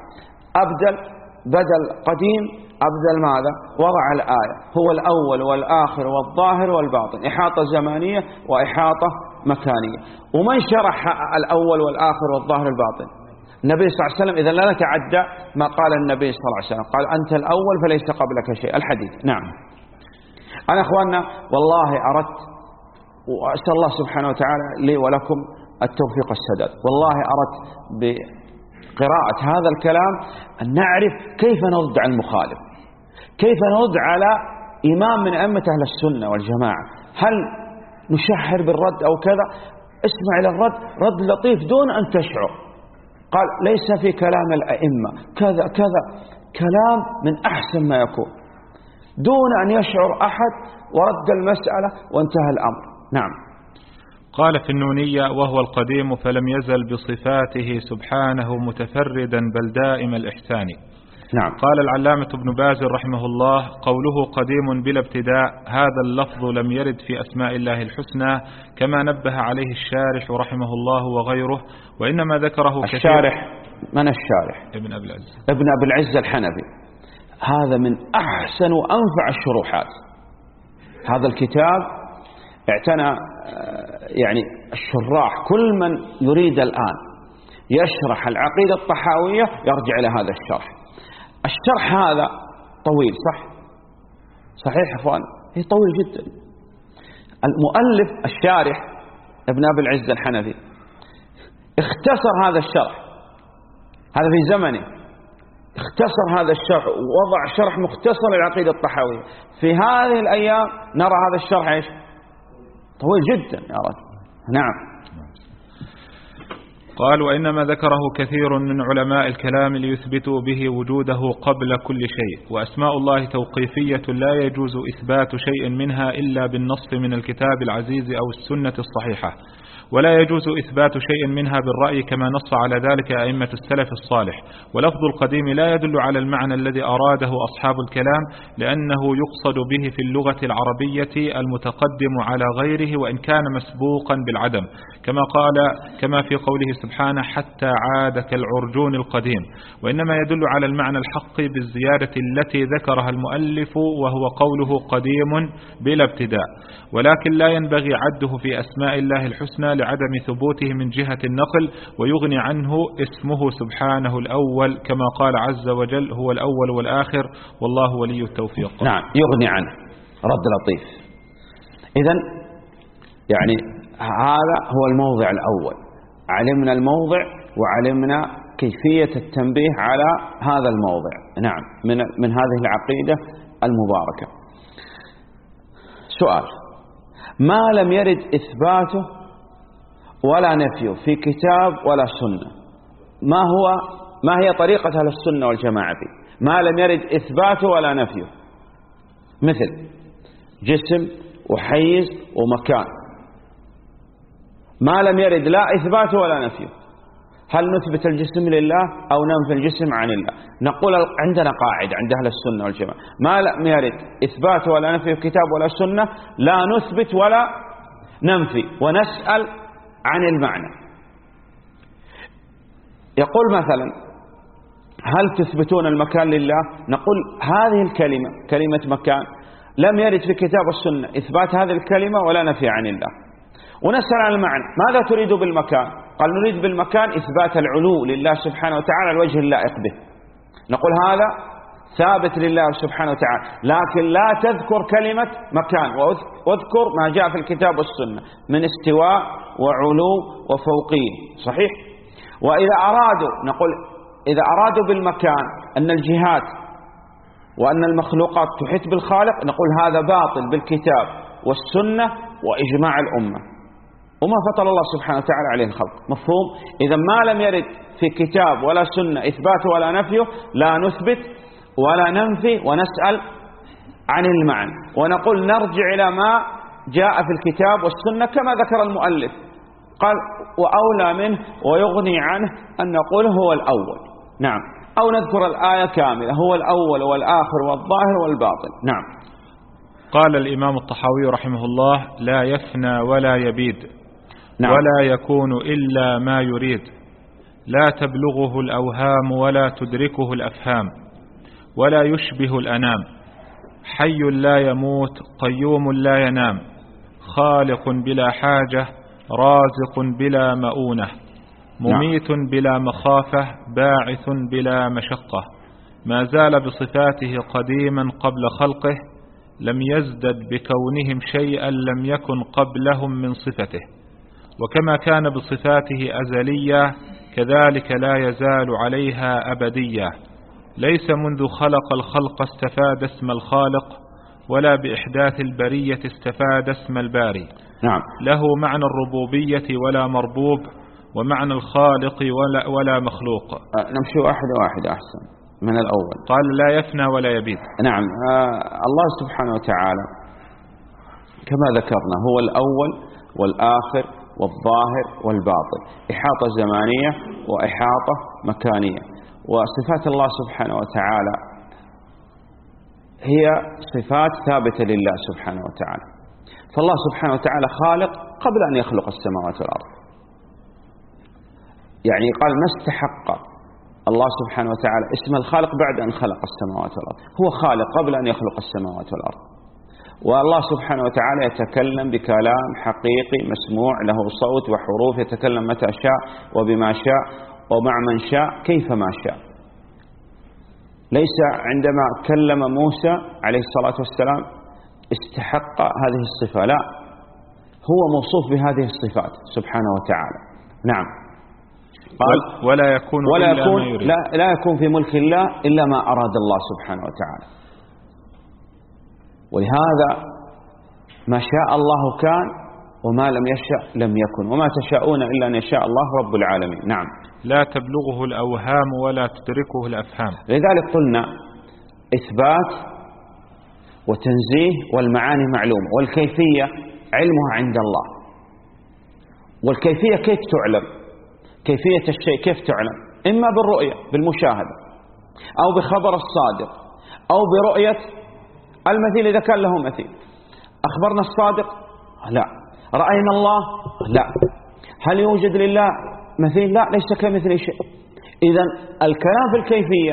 S2: بدل قديم أبدل ماذا؟ وضع الآية، هو الأول والآخر والظاهر والباطن، إحاطة زمانية وإحاطة مكانية. ومن شرح الأول والآخر والظاهر والباطن؟ النبي صلى الله عليه وسلم. إذا لا نتعدى ما قال النبي صلى الله عليه وسلم، قال أنت الأول فليس قبلك شيء، الحديث. نعم. أنا أخواننا والله أردت، وأسأل الله سبحانه وتعالى لي ولكم التوفيق والسداد، والله أردت بقراءة هذا الكلام أن نعرف كيف نرد على المخالف، كيف نرد على إمام من أئمة أهل السنة والجماعة. هل نشهر بالرد أو كذا؟ اسمع إلى الرد، رد لطيف دون أن تشعر. قال ليس في كلام الأئمة كذا كذا، كلام من أحسن ما يكون دون أن يشعر أحد، ورد المسألة وانتهى الأمر. نعم.
S1: قال في النونية وهو القديم فلم يزل بصفاته سبحانه متفردا بل دائم الإحسان.
S2: نعم.
S1: قال العلامة ابن باز رحمه الله قوله قديم بلا ابتداء هذا اللفظ لم يرد في أسماء الله الحسنى كما نبه عليه الشارح رحمه الله وغيره، وإنما ذكره
S2: الشارح من الشارح؟
S1: ابن أبي العز،
S2: ابن أبي العز الحنفي. هذا من أحسن وأنفع الشروحات. هذا الكتاب اعتنى يعني الشراح، كل من يريد الآن يشرح العقيدة الطحاوية يرجع إلى هذا الشرح. الشرح هذا طويل، صحيح أخوان، هي طويل جدا. المؤلف الشارح ابن أبي العز الحنفي اختصر هذا الشرح، هذا في زمنه اختصر هذا الشرح ووضع شرح مختصر للعقيدة الطحاوية. في هذه الأيام نرى هذا الشرح ايش؟ طويل جدا يا رجل. نعم.
S1: قال وإنما ذكره كثير من علماء الكلام ليثبتوا به وجوده قبل كل شيء، وأسماء الله توقيفية لا يجوز إثبات شيء منها إلا بالنص من الكتاب العزيز أو السنة الصحيحة، ولا يجوز إثبات شيء منها بالرأي كما نص على ذلك أئمة السلف الصالح. ولفظ القديم لا يدل على المعنى الذي أراده أصحاب الكلام، لأنه يقصد به في اللغة العربية المتقدم على غيره وإن كان مسبوقا بالعدم، كما في قوله سبحانه حتى عاد كالعرجون القديم، وإنما يدل على المعنى الحق بالزيادة التي ذكرها المؤلف وهو قوله قديم بلا ابتداء، ولكن لا ينبغي عده في أسماء الله الحسنى لعدم ثبوته من جهة النقل، ويغني عنه اسمه سبحانه الأول كما قال عز وجل هو الأول والآخر والله ولي التوفيق.
S2: نعم، يغني عنه، رد لطيف. إذن يعني هذا هو الموضع الأول، علمنا الموضع وعلمنا كيفية التنبيه على هذا الموضع. نعم، من هذه العقيدة المباركة. سؤال: ما لم يرد إثباته ولا نفيه في كتاب ولا سنة، ما هي طريقة أهل السنة والجماعة فيه؟ ما لم يرد إثباته ولا نفيه، مثل جسم وحيز ومكان، ما لم يرد لا إثباته ولا نفيه. هل نثبت الجسم لله أو ننفي الجسم عن الله؟ نقول عندنا قاعدة عند أهل السنة والجماعة: ما لم يرد إثباته ولا نفيه في كتاب ولا سنة لا نثبت ولا ننفي، ونسأل عن المعنى. يقول مثلا: هل تثبتون المكان لله؟ نقول هذه الكلمة كلمة مكان لم يرد في كتاب السنة إثبات هذه الكلمة ولا نفي عن الله، ونسأل عن المعنى: ماذا تريد بالمكان؟ قال نريد بالمكان إثبات العلو لله سبحانه وتعالى الوجه اللائق به. نقول هذا ثابت لله سبحانه وتعالى، لكن لا تذكر كلمة مكان، واذكر ما جاء في الكتاب والسنة من استواء وعلو وفوقية. صحيح؟ وإذا أرادوا، نقول إذا أرادوا بالمكان أن الجهات وأن المخلوقات تحيط بالخالق، نقول هذا باطل بالكتاب والسنة وإجماع الأمة. وما فطر الله سبحانه وتعالى عليه الخلق. مفهوم؟ إذا ما لم يرد في كتاب ولا سنة إثباته ولا نفيه لا نثبت ولا ننفي ونسأل عن المعنى، ونقول نرجع إلى ما جاء في الكتاب والسنة كما ذكر المؤلف قال وأولى منه ويغني عنه أن نقول هو الأول. نعم. أو نذكر الآية كاملة هو الأول والآخر والظاهر والباطن. نعم.
S1: قال الإمام الطحاوي رحمه الله: لا يفنى ولا يبيد.
S2: نعم.
S1: ولا يكون إلا ما يريد، لا تبلغه الأوهام ولا تدركه الأفهام، ولا يشبه الأنام، حي لا يموت، قيوم لا ينام، خالق بلا حاجة، رازق بلا مؤونة، مميت بلا مخافة، باعث بلا مشقة، ما زال بصفاته قديما قبل خلقه، لم يزدد بكونهم شيئا لم يكن قبلهم من صفته، وكما كان بصفاته أزلية كذلك لا يزال عليها أبدية، ليس منذ خلق الخلق استفاد اسم الخالق، ولا بإحداث البرية استفاد اسم الباري.
S2: نعم.
S1: له معنى الربوبية ولا مربوب، ومعنى الخالق ولا مخلوق.
S2: نمشي واحدة أحسن من الأول.
S1: قال لا يفنى ولا يبيد.
S2: نعم. الله سبحانه وتعالى كما ذكرنا هو الأول والآخر والظاهر والباطن، إحاطة زمانية وإحاطة مكانية. وصفات الله سبحانه وتعالى هي صفات ثابتة لله سبحانه وتعالى. فالله سبحانه وتعالى خالق قبل أن يخلق السماوات والأرض، يعني قال ما استحق الله سبحانه وتعالى اسم الخالق بعد أن خلق السماوات والأرض، هو خالق قبل أن يخلق السماوات والأرض. والله سبحانه وتعالى يتكلم بكلام حقيقي مسموع له صوت وحروف، يتكلم متى شاء وبما شاء ومع من شاء كيفما شاء. ليس عندما كلم موسى عليه الصلاة والسلام استحق هذه الصفة، لا، هو موصوف بهذه الصفات سبحانه وتعالى. نعم.
S1: قال ولا يكون
S2: لا يكون في ملك الله إلا ما أراد الله سبحانه وتعالى. ولهذا ما شاء الله كان وما لم يشاء لم يكن، وما تشاءون إلا أن يشاء الله رب العالمين. نعم.
S1: لا تبلغه الأوهام ولا تدركه الأفهام.
S2: لذلك قلنا إثبات وتنزيه والمعاني معلومة، والكيفية علمها عند الله. والكيفية كيف تعلم؟ كيفية الشيء كيف تعلم؟ إما بالرؤية بالمشاهدة، أو بخبر الصادق، أو برؤية المثيل إذا كان له مثيل. أخبرنا الصادق؟ لا. رأينا الله؟ لا. هل يوجد لله مثيل؟ لا، ليس كمثل شيء. إذن الكلام في الكيفية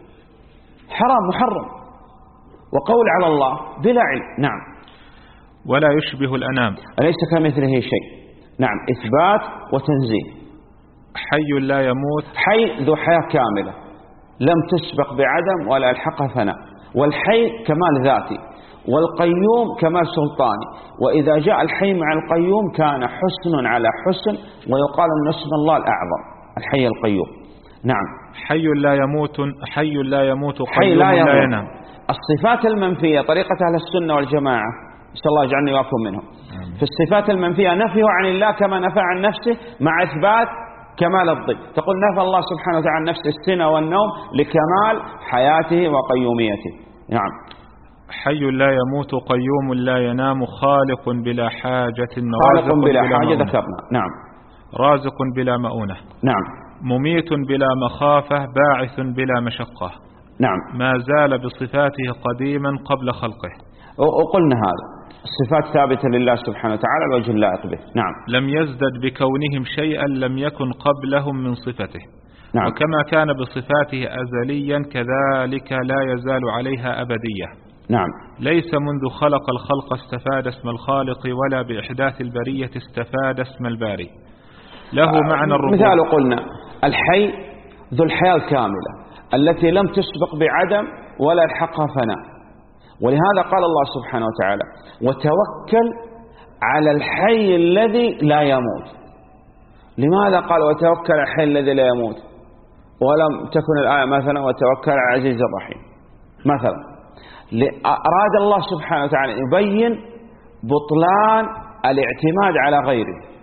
S2: حرام محرم، وقول على الله بلا علم. نعم.
S1: ولا يشبه الأنام،
S2: ليس كمثله شيء. نعم. إثبات وتنزيه.
S1: حي لا يموت،
S2: حي ذو حياة كاملة لم تسبق بعدم ولا الحق فناء، والحي كمال ذاتي، والقيوم كمال سلطاني. وإذا جاء الحي مع القيوم كان حسن على حسن، ويقال أن اسم الله الأعظم الحي القيوم. نعم.
S1: حي لا يموت، حي لا يموت،
S2: حي لا
S1: ينام.
S2: الصفات المنفية طريقة أهل السنة والجماعة، نسأل الله يجعلني وإياكم منهم. في الصفات المنفية نفيه عن الله كما نفى عن نفسه، مع إثبات كمال الضد. تقول نفى الله سبحانه وتعالى عن نفسه السنة والنوم لكمال حياته وقيوميته. نعم.
S1: حي لا يموت، قيوم لا ينام، خالق بلا حاجة،
S2: خالق بلا حاجة ذكرنا. نعم.
S1: رازق بلا مؤونة.
S2: نعم.
S1: مميت بلا مخافة، باعث بلا مشقة.
S2: نعم.
S1: ما زال بصفاته قديما قبل خلقه.
S2: وقلنا هذا الصفات ثابتة لله سبحانه وتعالى الوجه اللائق به. نعم.
S1: لم يزدد بكونهم شيئا لم يكن قبلهم من صفته.
S2: نعم.
S1: وكما كان بصفاته أزليا كذلك لا يزال عليها أبدية.
S2: نعم.
S1: ليس منذ خلق الخلق استفاد اسم الخالق، ولا بإحداث البرية استفاد اسم الباري. له معنى الربوبية.
S2: مثال قلنا الحي ذو الحياة الكاملة التي لم تسبق بعدم ولا الحقها فناء. ولهذا قال الله سبحانه وتعالى وتوكل على الحي الذي لا يموت. لماذا قال وتوكل على الحي الذي لا يموت ولم تكن الآية مثلا وتوكل على العزيز الرحيم مثلا؟ أراد الله سبحانه وتعالى يبين بطلان الاعتماد على غيره،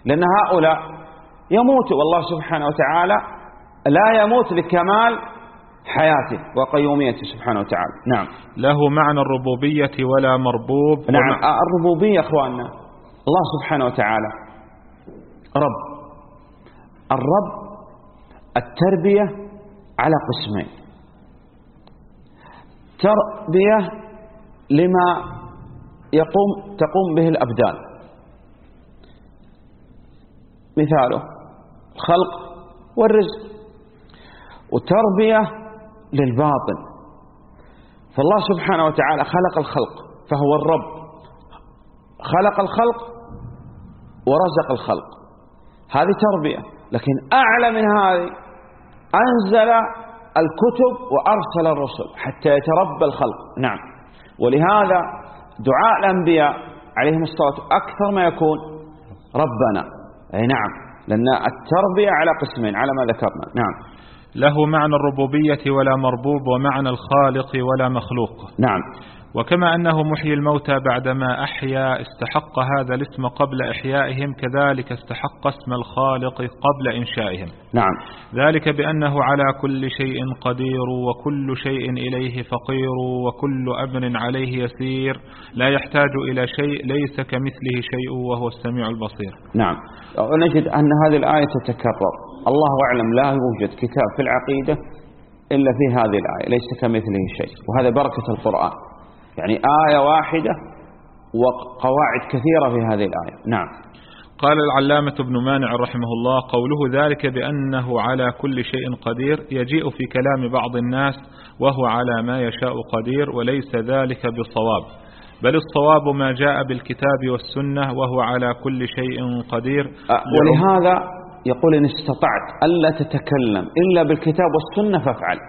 S2: لأن هؤلاء يموتوا، والله سبحانه وتعالى لا يموت لكمال حياته وقيوميته سبحانه وتعالى. نعم.
S1: له معنى الربوبية ولا مربوب.
S2: نعم. الربوبية أخواننا، الله سبحانه وتعالى رب. الرب التربية على قسمين: تربية لما تقوم به الأبدان، مثاله الخلق والرزق، وتربية للباطن. فالله سبحانه وتعالى خلق الخلق فهو الرب، خلق الخلق ورزق الخلق، هذه تربية. لكن أعلى من هذه أنزل الكتب وأرسل الرسل حتى يتربى الخلق. نعم. ولهذا دعاء الأنبياء عليهم الصلاة أكثر ما يكون ربنا. أي نعم، لأن التربية على قسمين على ما ذكرنا. نعم.
S1: له معنى الربوبية ولا مربوب، ومعنى الخالق ولا مخلوق.
S2: نعم.
S1: وكما أنه محيي الموتى بعدما أحيا استحق هذا الاسم قبل إحيائهم، كذلك استحق اسم الخالق قبل إنشائهم.
S2: نعم.
S1: ذلك بأنه على كل شيء قدير، وكل شيء إليه فقير، وكل أمر عليه يسير، لا يحتاج إلى شيء، ليس كمثله شيء، وهو السميع البصير.
S2: نعم. ونجد أن هذه الآية تتكرر. الله أعلم لا يوجد كتاب في العقيدة إلا في هذه الآية، ليس كمثله شيء، وهذا بركة القرآن. يعني آية واحدة وقواعد كثيرة في هذه الآية. نعم.
S1: قال العلامة ابن مانع رحمه الله: قوله ذلك بأنه على كل شيء قدير يجيء في كلام بعض الناس وهو على ما يشاء قدير، وليس ذلك بصواب، بل الصواب ما جاء بالكتاب والسنة وهو على كل شيء قدير.
S2: ولهذا يقول: إن استطعت ألا تتكلم إلا بالكتاب والسنة فافعل.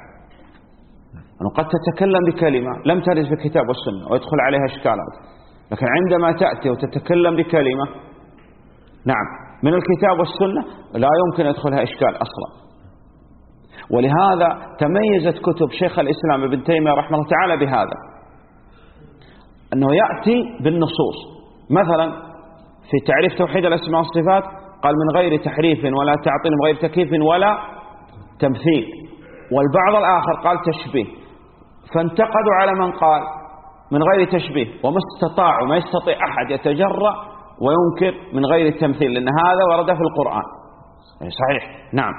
S2: أنه قد تتكلم بكلمة لم ترد في الكتاب والسنة ويدخل عليها إشكالات، لكن عندما تأتي وتتكلم بكلمة نعم من الكتاب والسنة لا يمكن يدخلها إشكال أصلا. ولهذا تميزت كتب شيخ الإسلام ابن تيمية رحمه الله تعالى بهذا، أنه يأتي بالنصوص. مثلا في تعريف توحيد الأسماء والصفات قال: من غير تحريف ولا تعطيل، من غير تكييف ولا تمثيل. والبعض الآخر قال تشبيه، فانتقدوا على من قال من غير تشبيه، وما استطاعوا، ما يستطيع أحد يتجرأ وينكر من غير التمثيل، لأن هذا ورد في القرآن. صحيح. نعم.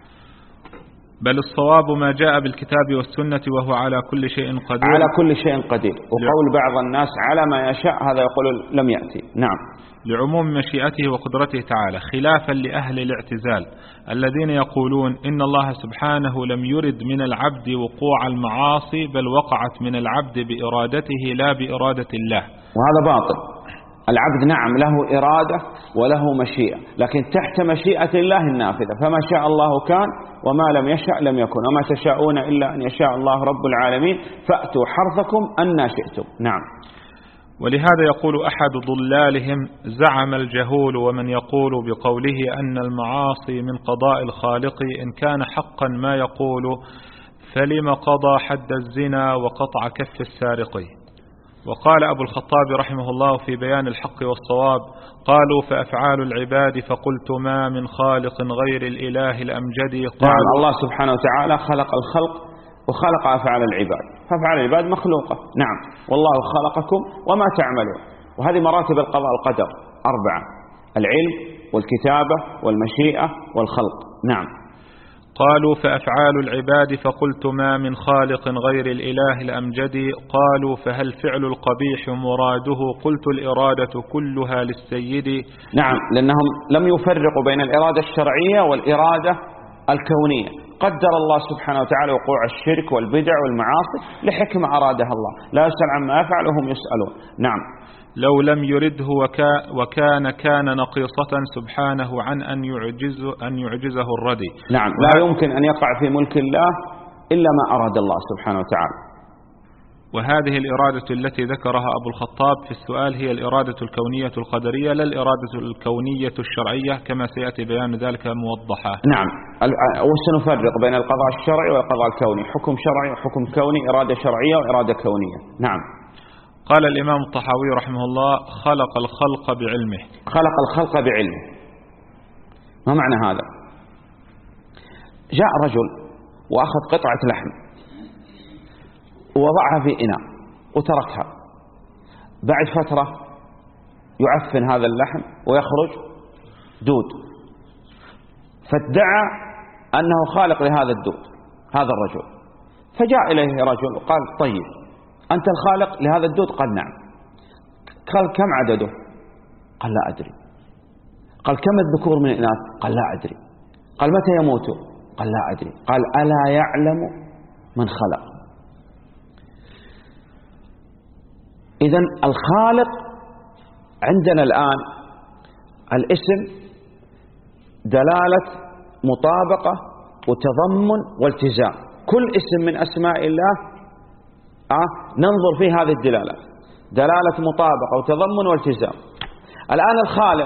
S1: بل الصواب ما جاء بالكتاب والسنة وهو على كل شيء قدير.
S2: على كل شيء قدير. وقول بعض الناس على ما يشاء هذا يقول لم يأتي. نعم.
S1: لعموم مشيئته وقدرته تعالى، خلافا لأهل الاعتزال الذين يقولون إن الله سبحانه لم يرد من العبد وقوع المعاصي، بل وقعت من العبد بإرادته لا بإرادة الله.
S2: وهذا باطل. العبد نعم له إرادة وله مشيئة، لكن تحت مشيئة الله النافذة، فما شاء الله كان وما لم يشاء لم يكن، وما تشاءون إلا أن يشاء الله رب العالمين، فأتوا حرثكم أن شئتم. نعم.
S1: ولهذا يقول أحد ضلالهم: زعم الجهول ومن يقول بقوله أن المعاصي من قضاء الخالق إن كان حقا ما يقول، فلم قضى حد الزنا وقطع كف السارق. وقال أبو الخطاب رحمه الله في بيان الحق والصواب: قالوا فأفعال العباد، فقلت ما من خالق غير الإله الأمجد.
S2: نعم. الله سبحانه وتعالى خلق الخلق وخلق أفعال العباد، فأفعال العباد مخلوقة. نعم. والله خلقكم وما تعملون. وهذه مراتب القضاء والقدر 4: العلم والكتابة والمشيئة والخلق. نعم.
S1: قالوا فأفعال العباد، فقلت ما من خالق غير الإله الأمجد. قالوا فهل فعل القبيح مراده؟ قلت الإرادة كلها للسيد.
S2: نعم، لأنهم لم يفرقوا بين الإرادة الشرعية والإرادة الكونية. قدر الله سبحانه وتعالى وقوع الشرك والبدع والمعاصي لحكمة أرادها الله، لا يسأل عما يفعل وهم يسألون. نعم.
S1: لو لم يرده كان نقيصة سبحانه عن أن يعجزه الردي.
S2: نعم. لا يمكن أن يقع في ملك الله إلا ما أراد الله سبحانه وتعالى.
S1: وهذه الإرادة التي ذكرها أبو الخطاب في السؤال هي الإرادة الكونية القدرية، لا الإرادة الكونية الشرعية، كما سيأتي بيان ذلك موضحا.
S2: نعم. وسنفرق بين القضاء الشرعي والقضاء الكوني، حكم شرعي وحكم كوني، إرادة شرعية وإرادة كونية. نعم.
S1: قال الإمام الطحاوي رحمه الله: خلق الخلق بعلمه.
S2: خلق الخلق بعلمه. ما معنى هذا؟ جاء رجل وأخذ قطعة لحم ووضعها في إناء وتركها، بعد فترة يعفن هذا اللحم ويخرج دود، فادعى أنه خالق لهذا الدود هذا الرجل، فجاء إليه رجل وقال طيب أنت الخالق لهذا الدود؟ قال نعم. قال كم عدده؟ قال لا أدري. قال كم الذكور من الإناث؟ قال لا أدري. قال متى يموتوا؟ قال لا أدري. قال ألا يعلم من خلق؟ إذن الخالق عندنا الآن الاسم دلالة مطابقة وتضمن والتزام، كل اسم من أسماء الله ننظر في هذه الدلالة، دلالة مطابقة وتضمن والتزام. الآن الخالق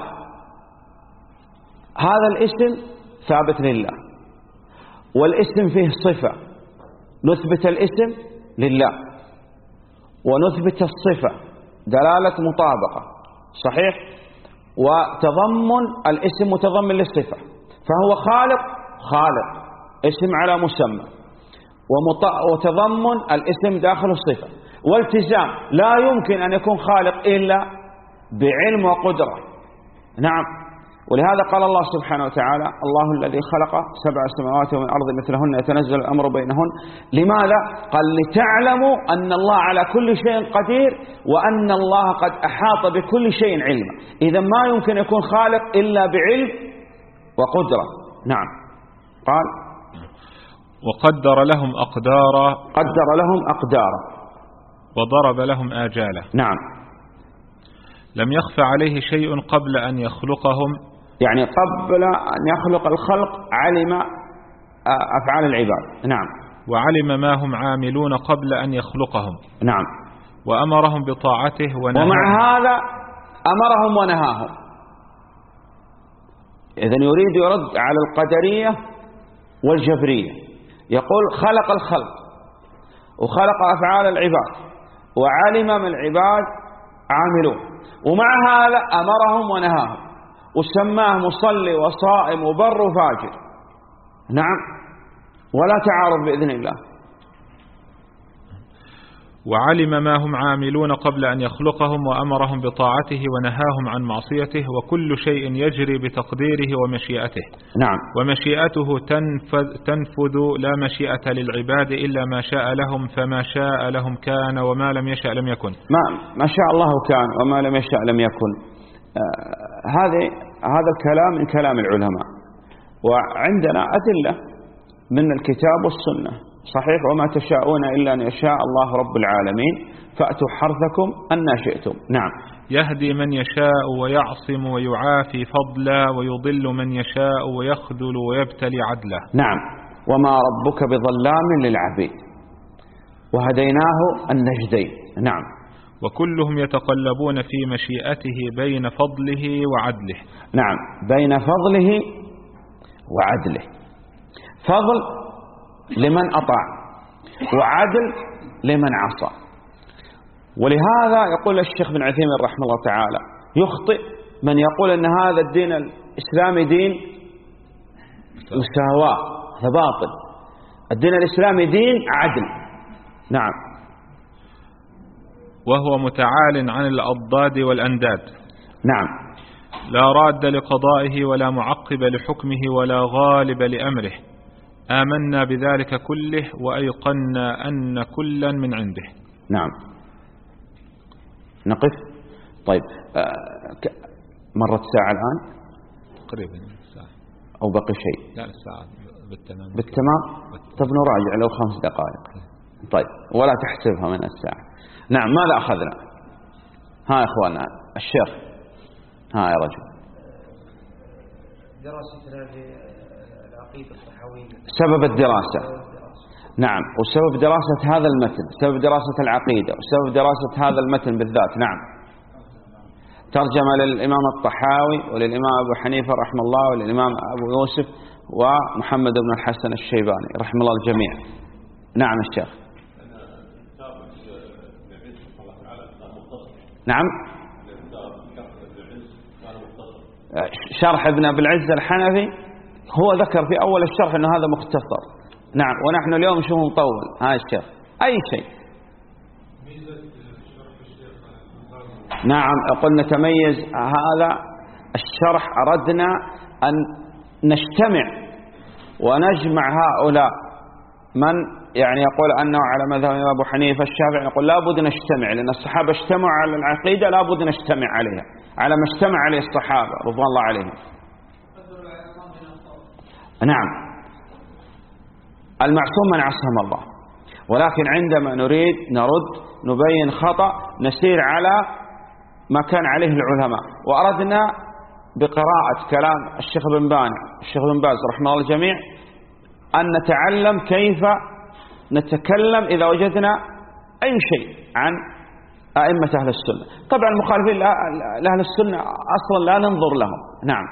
S2: هذا الاسم ثابت لله، والاسم فيه صفة، نثبت الاسم لله ونثبت الصفة دلالة مطابقة صحيح، وتضمن الاسم متضمن للصفة، فهو خالق اسم على مسمى، وتضمن الاسم داخل الصفة، والتزام لا يمكن أن يكون خالق إلا بعلم وقدرة. نعم، ولهذا قال الله سبحانه وتعالى الله الذي خلق 7 سماوات ومن الأرض مثلهن يتنزل الأمر بينهن. لماذا؟ قال لتعلموا أن الله على كل شيء قدير وأن الله قد أحاط بكل شيء علما. إذا ما يمكن يكون خالق إلا بعلم وقدرة. نعم، قال
S1: وقدر لهم أقدارا،
S2: قدر لهم أقدارا
S1: وضرب لهم آجالا.
S2: نعم،
S1: لم يخف عليه شيء قبل أن يخلقهم،
S2: يعني قبل أن يخلق الخلق علم أفعال العباد. نعم،
S1: وعلم ما هم عاملون قبل أن يخلقهم.
S2: نعم،
S1: وأمرهم بطاعته ونهاهم.
S2: ومع هذا أمرهم ونهاهم. إذن يريد يرد على القدرية والجبرية، يقول خلق الخلق وخلق أفعال العباد وعلم ما العباد عاملون، ومع هذا أمرهم ونهاهم وسماه مصلي وصائم وبر وفاجر. نعم، ولا تعارض بإذن الله.
S1: وعلم ما هم عاملون قبل أن يخلقهم وأمرهم بطاعته ونهاهم عن معصيته، وكل شيء يجري بتقديره ومشيئته.
S2: نعم،
S1: ومشيئته تنفذ، لا مشيئة للعباد إلا ما شاء لهم، فما شاء لهم كان وما لم يشأ لم يكن.
S2: ما شاء الله كان وما لم يشأ لم يكن. هذا الكلام من كلام العلماء، وعندنا أدلة من الكتاب والسنة صحيح، وما تشاءون إلا أن يشاء الله رب العالمين، فأتوا حرثكم أن شئتم. نعم،
S1: يهدي من يشاء ويعصم ويعافي فضلا، ويضل من يشاء ويخذل ويبتلي عدلا.
S2: نعم، وما ربك بظلام للعبيد، وهديناه النجدين. نعم،
S1: وكلهم يتقلبون في مشيئته بين فضله وعدله.
S2: نعم، بين فضله وعدله، فضل لمن أطاع وعدل لمن عصى. ولهذا يقول الشيخ بن عثيمين رحمه الله تعالى يخطئ من يقول أن هذا الدين الإسلامي دين مساواة، هذا باطل. الدين الإسلامي دين عدل. نعم،
S1: وهو متعال عن الأضداد والأنداد.
S2: نعم،
S1: لا راد لقضائه ولا معقب لحكمه ولا غالب لأمره. آمنا بذلك كله وأيقنا أن كلا من عنده.
S2: نعم، نقف. طيب، مرت ساعة الآن
S1: تقريبا ساعة
S2: أو بقي شيء؟
S1: لا، الساعة
S2: بالتمام. طب نراجع لو 5 دقائق. طيب، ولا تحسبها من الساعة. نعم، ماذا أخذنا؟ ها يا إخواننا الشيخ، ها يا رجل.
S3: دراستنا في العقيدة الطحاوية،
S2: سبب الدراسة. نعم، وسبب دراسة هذا المتن، سبب دراسة العقيدة، وسبب دراسة هذا المتن بالذات. نعم، ترجمة للإمام الطحاوي وللإمام أبو حنيفة رحمه الله وللإمام أبو يوسف ومحمد بن الحسن الشيباني رحمه الله الجميع. نعم الشيخ. نعم، شرح ابن أبي العز الحنفي هو ذكر في أول الشرح أنه هذا مختصر. نعم، ونحن اليوم شو مطول هذا الشرح أي شيء. نعم، قلنا تميز هذا الشرح، أردنا أن نجتمع ونجمع هؤلاء من يعني يقول أنه على مذهب أبو حنيفة الشافعي، نقول لا بد نجتمع، لأن الصحابة اجتمعوا على العقيدة، لا بد نجتمع عليها على ما اجتمع عليه الصحابة رضوان الله عليهم. نعم، المعصوم من عصم الله، ولكن عندما نريد نرد نبين خطأ نسير على ما كان عليه العلماء. وأردنا بقراءة كلام الشيخ بن باز رحمه الله الجميع أن نتعلم كيف نتكلم إذا وجدنا أي شيء عن أئمة أهل السنة. طبعا المخالفين لأهل السنة أصلا لا ننظر لهم. نعم،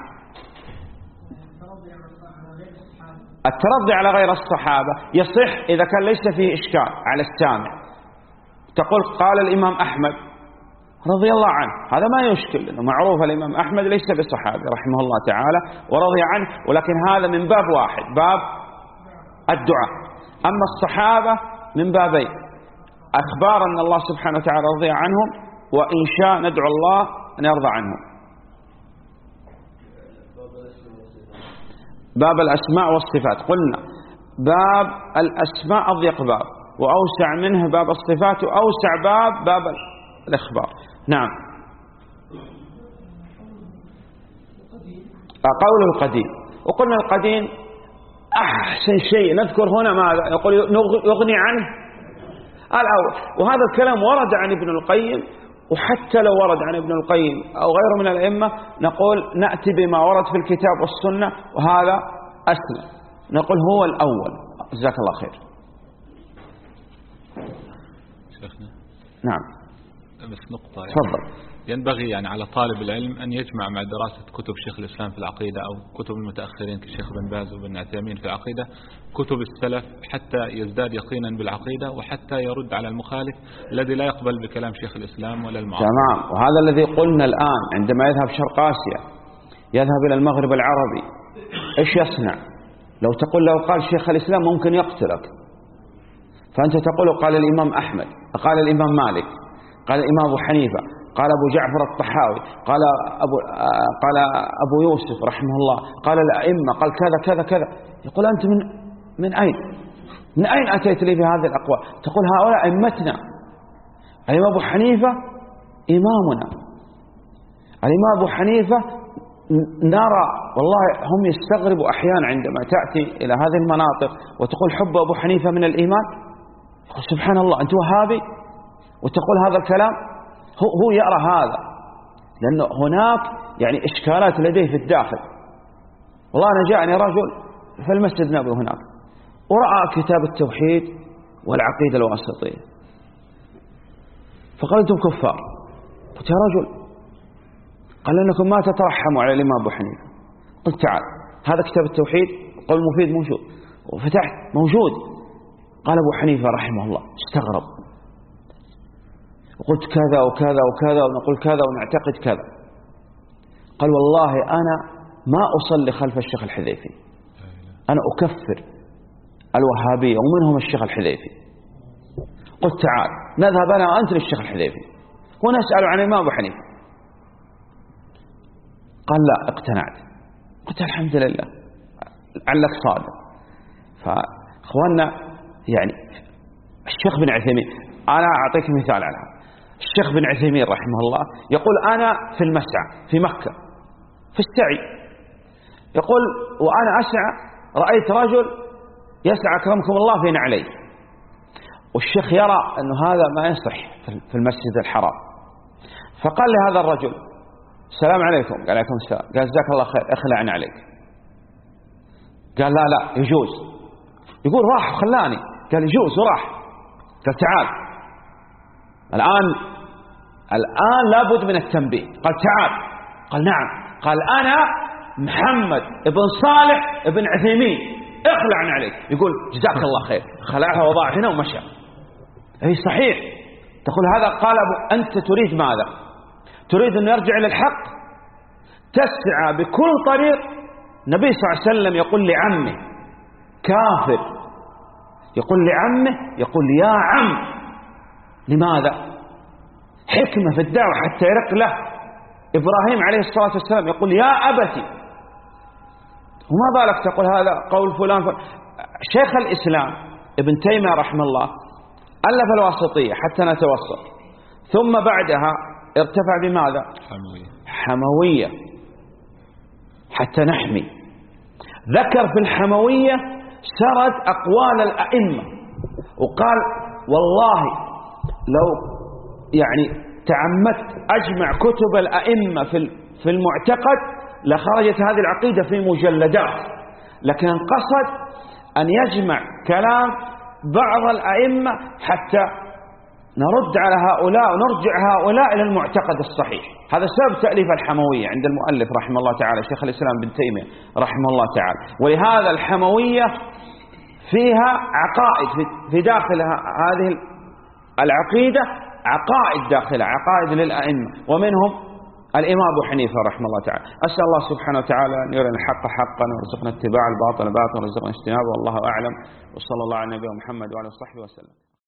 S2: الترضي على غير الصحابة يصح إذا كان ليس فيه إشكال على السامع. تقول قال الإمام أحمد رضي الله عنه، هذا ما يشكل، لأنه معروف الإمام أحمد ليس بصحابي رحمه الله تعالى ورضي عنه، ولكن هذا من باب واحد، باب الدعاء. أما الصحابة من بابين: أخبار أن الله سبحانه وتعالى رضي عنهم، وإن شاء ندعو الله أن يرضى عنهم. باب الأسماء والصفات قلنا باب الأسماء أضيق باب، وأوسع منه باب الصفات، وأوسع باب الإخبار. نعم، قول القديم، وقلنا القديم أحسن شيء نذكر هنا ماذا يقول يغني عنه الأول، وهذا الكلام ورد عن ابن القيم، وحتى لو ورد عن ابن القيم أو غيره من الأئمة نقول نأتي بما ورد في الكتاب والسنة، وهذا أسلم، نقول هو الأول. جزاك الله خير.
S1: شيخنا
S2: نعم،
S1: بس نقطة
S2: تفضل.
S1: ينبغي يعني على طالب العلم أن يجمع مع دراسة كتب شيخ الإسلام في العقيدة أو كتب المتأخرين كالشيخ بن باز وبن عثيمين في العقيدة، كتب السلف، حتى يزداد يقينا بالعقيدة، وحتى يرد على المخالف الذي لا يقبل بكلام شيخ الإسلام ولا المعارض.
S2: تمام، وهذا الذي قلنا الآن عندما يذهب شرق آسيا، يذهب إلى المغرب العربي، إيش يصنع؟ لو تقول له قال شيخ الإسلام ممكن يقتلك، فأنت تقول قال الإمام أحمد، قال الإمام مالك، قال الإمام أبو حنيفة، قال أبو جعفر الطحاوي، قال أبو يوسف رحمه الله، قال الأئمة، قال كذا كذا كذا. يقول أنت من أين أتيت لي بهذه الأقوال؟ تقول هؤلاء أئمتنا، الإمام أبو حنيفة إمامنا، الإمام أبو حنيفة نرى والله هم يستغربوا أحيانا عندما تأتي إلى هذه المناطق وتقول حب أبو حنيفة من الإيمان. يقول سبحان الله، أنت وهابي وتقول هذا الكلام؟ هو يرى هذا، لأنه هناك يعني إشكالات لديه في الداخل. والله أنا جاءني رجل في المسجد النبوي هناك ورأى كتاب التوحيد والعقيدة الواسطية، فقال أنتم كفار. قلت يا رجل، قال إنكم ما تترحموا على الإمام أبو حنيفة. قلت تعال، هذا كتاب التوحيد قول مفيد موجود، وفتحت موجود، قال أبو حنيفة رحمه الله. استغرب، وقلت كذا وكذا وكذا ونقول كذا ونعتقد كذا. قال والله أنا ما أصلي خلف الشيخ الحذيفي، أنا أكفر الوهابية ومنهم الشيخ الحذيفي. قلت تعال نذهب أنا وأنت للشيخ الحذيفي ونسأل عن الإمام أبو حنيفة. قال لا، اقتنعت. قلت الحمد لله علك صادق. فأخواننا يعني الشيخ بن عثيمين، أنا أعطيك مثال على هذا. الشيخ بن عثيمين رحمه الله يقول أنا في المسعى في مكة في السعي، يقول وأنا أسعى رأيت رجل يسعى أكرمكم الله في نعليه، والشيخ يرى أنه هذا ما يصح في المسجد الحرام. فقال لهذا الرجل السلام عليكم، قال عليكم السلام، قال جزاك الله خير اخلعنا عليك. قال لا يجوز. يقول راح خلاني، قال يجوز وراح. قال تعال الآن لابد من التنبيه. قال تعال. قال نعم. قال أنا محمد ابن صالح ابن عثيمين، اخلعنا عليك. يقول جزاك الله خير، خلعها وضع هنا ومشى. أي صحيح. تقول هذا قال أنت تريد ماذا؟ تريد أن يرجع إلى الحق؟ تسعى بكل طريق. النبي صلى الله عليه وسلم يقول لعمه كافر، يقول لعمه، يقول يا عم. لماذا؟ حكمة في الدعوة حتى يرق له. إبراهيم عليه الصلاة والسلام يقول يا أبتي، وما بالك تقول هذا قول فلان. شيخ الإسلام ابن تيمية رحمه الله ألف الواسطية حتى نتوسط، ثم بعدها ارتفع بماذا؟ حموية حتى نحمي. ذكر في الحموية سرد أقوال الأئمة، وقال والله لو يعني تعمدت أجمع كتب الأئمة في المعتقد لخرجت هذه العقيدة في مجلدات، لكن قصد أن يجمع كلام بعض الأئمة حتى نرد على هؤلاء ونرجع هؤلاء إلى المعتقد الصحيح. هذا سبب تأليف الحموية عند المؤلف رحمه الله تعالى شيخ الإسلام بن تيمية رحمه الله تعالى. ولهذا الحموية فيها عقائد في داخل هذه العقيدة، عقائد داخلها، عقائد للأئمة، ومنهم الإمام أبو حنيفة رحمه الله تعالى. أسأل الله سبحانه وتعالى أن يرنا الحق حقا ويرزقنا اتباع الباطل باطلا ويرزقنا اجتنابه، والله أعلم. وصلى الله على نبينا محمد وعلى آله وصحبه وسلم.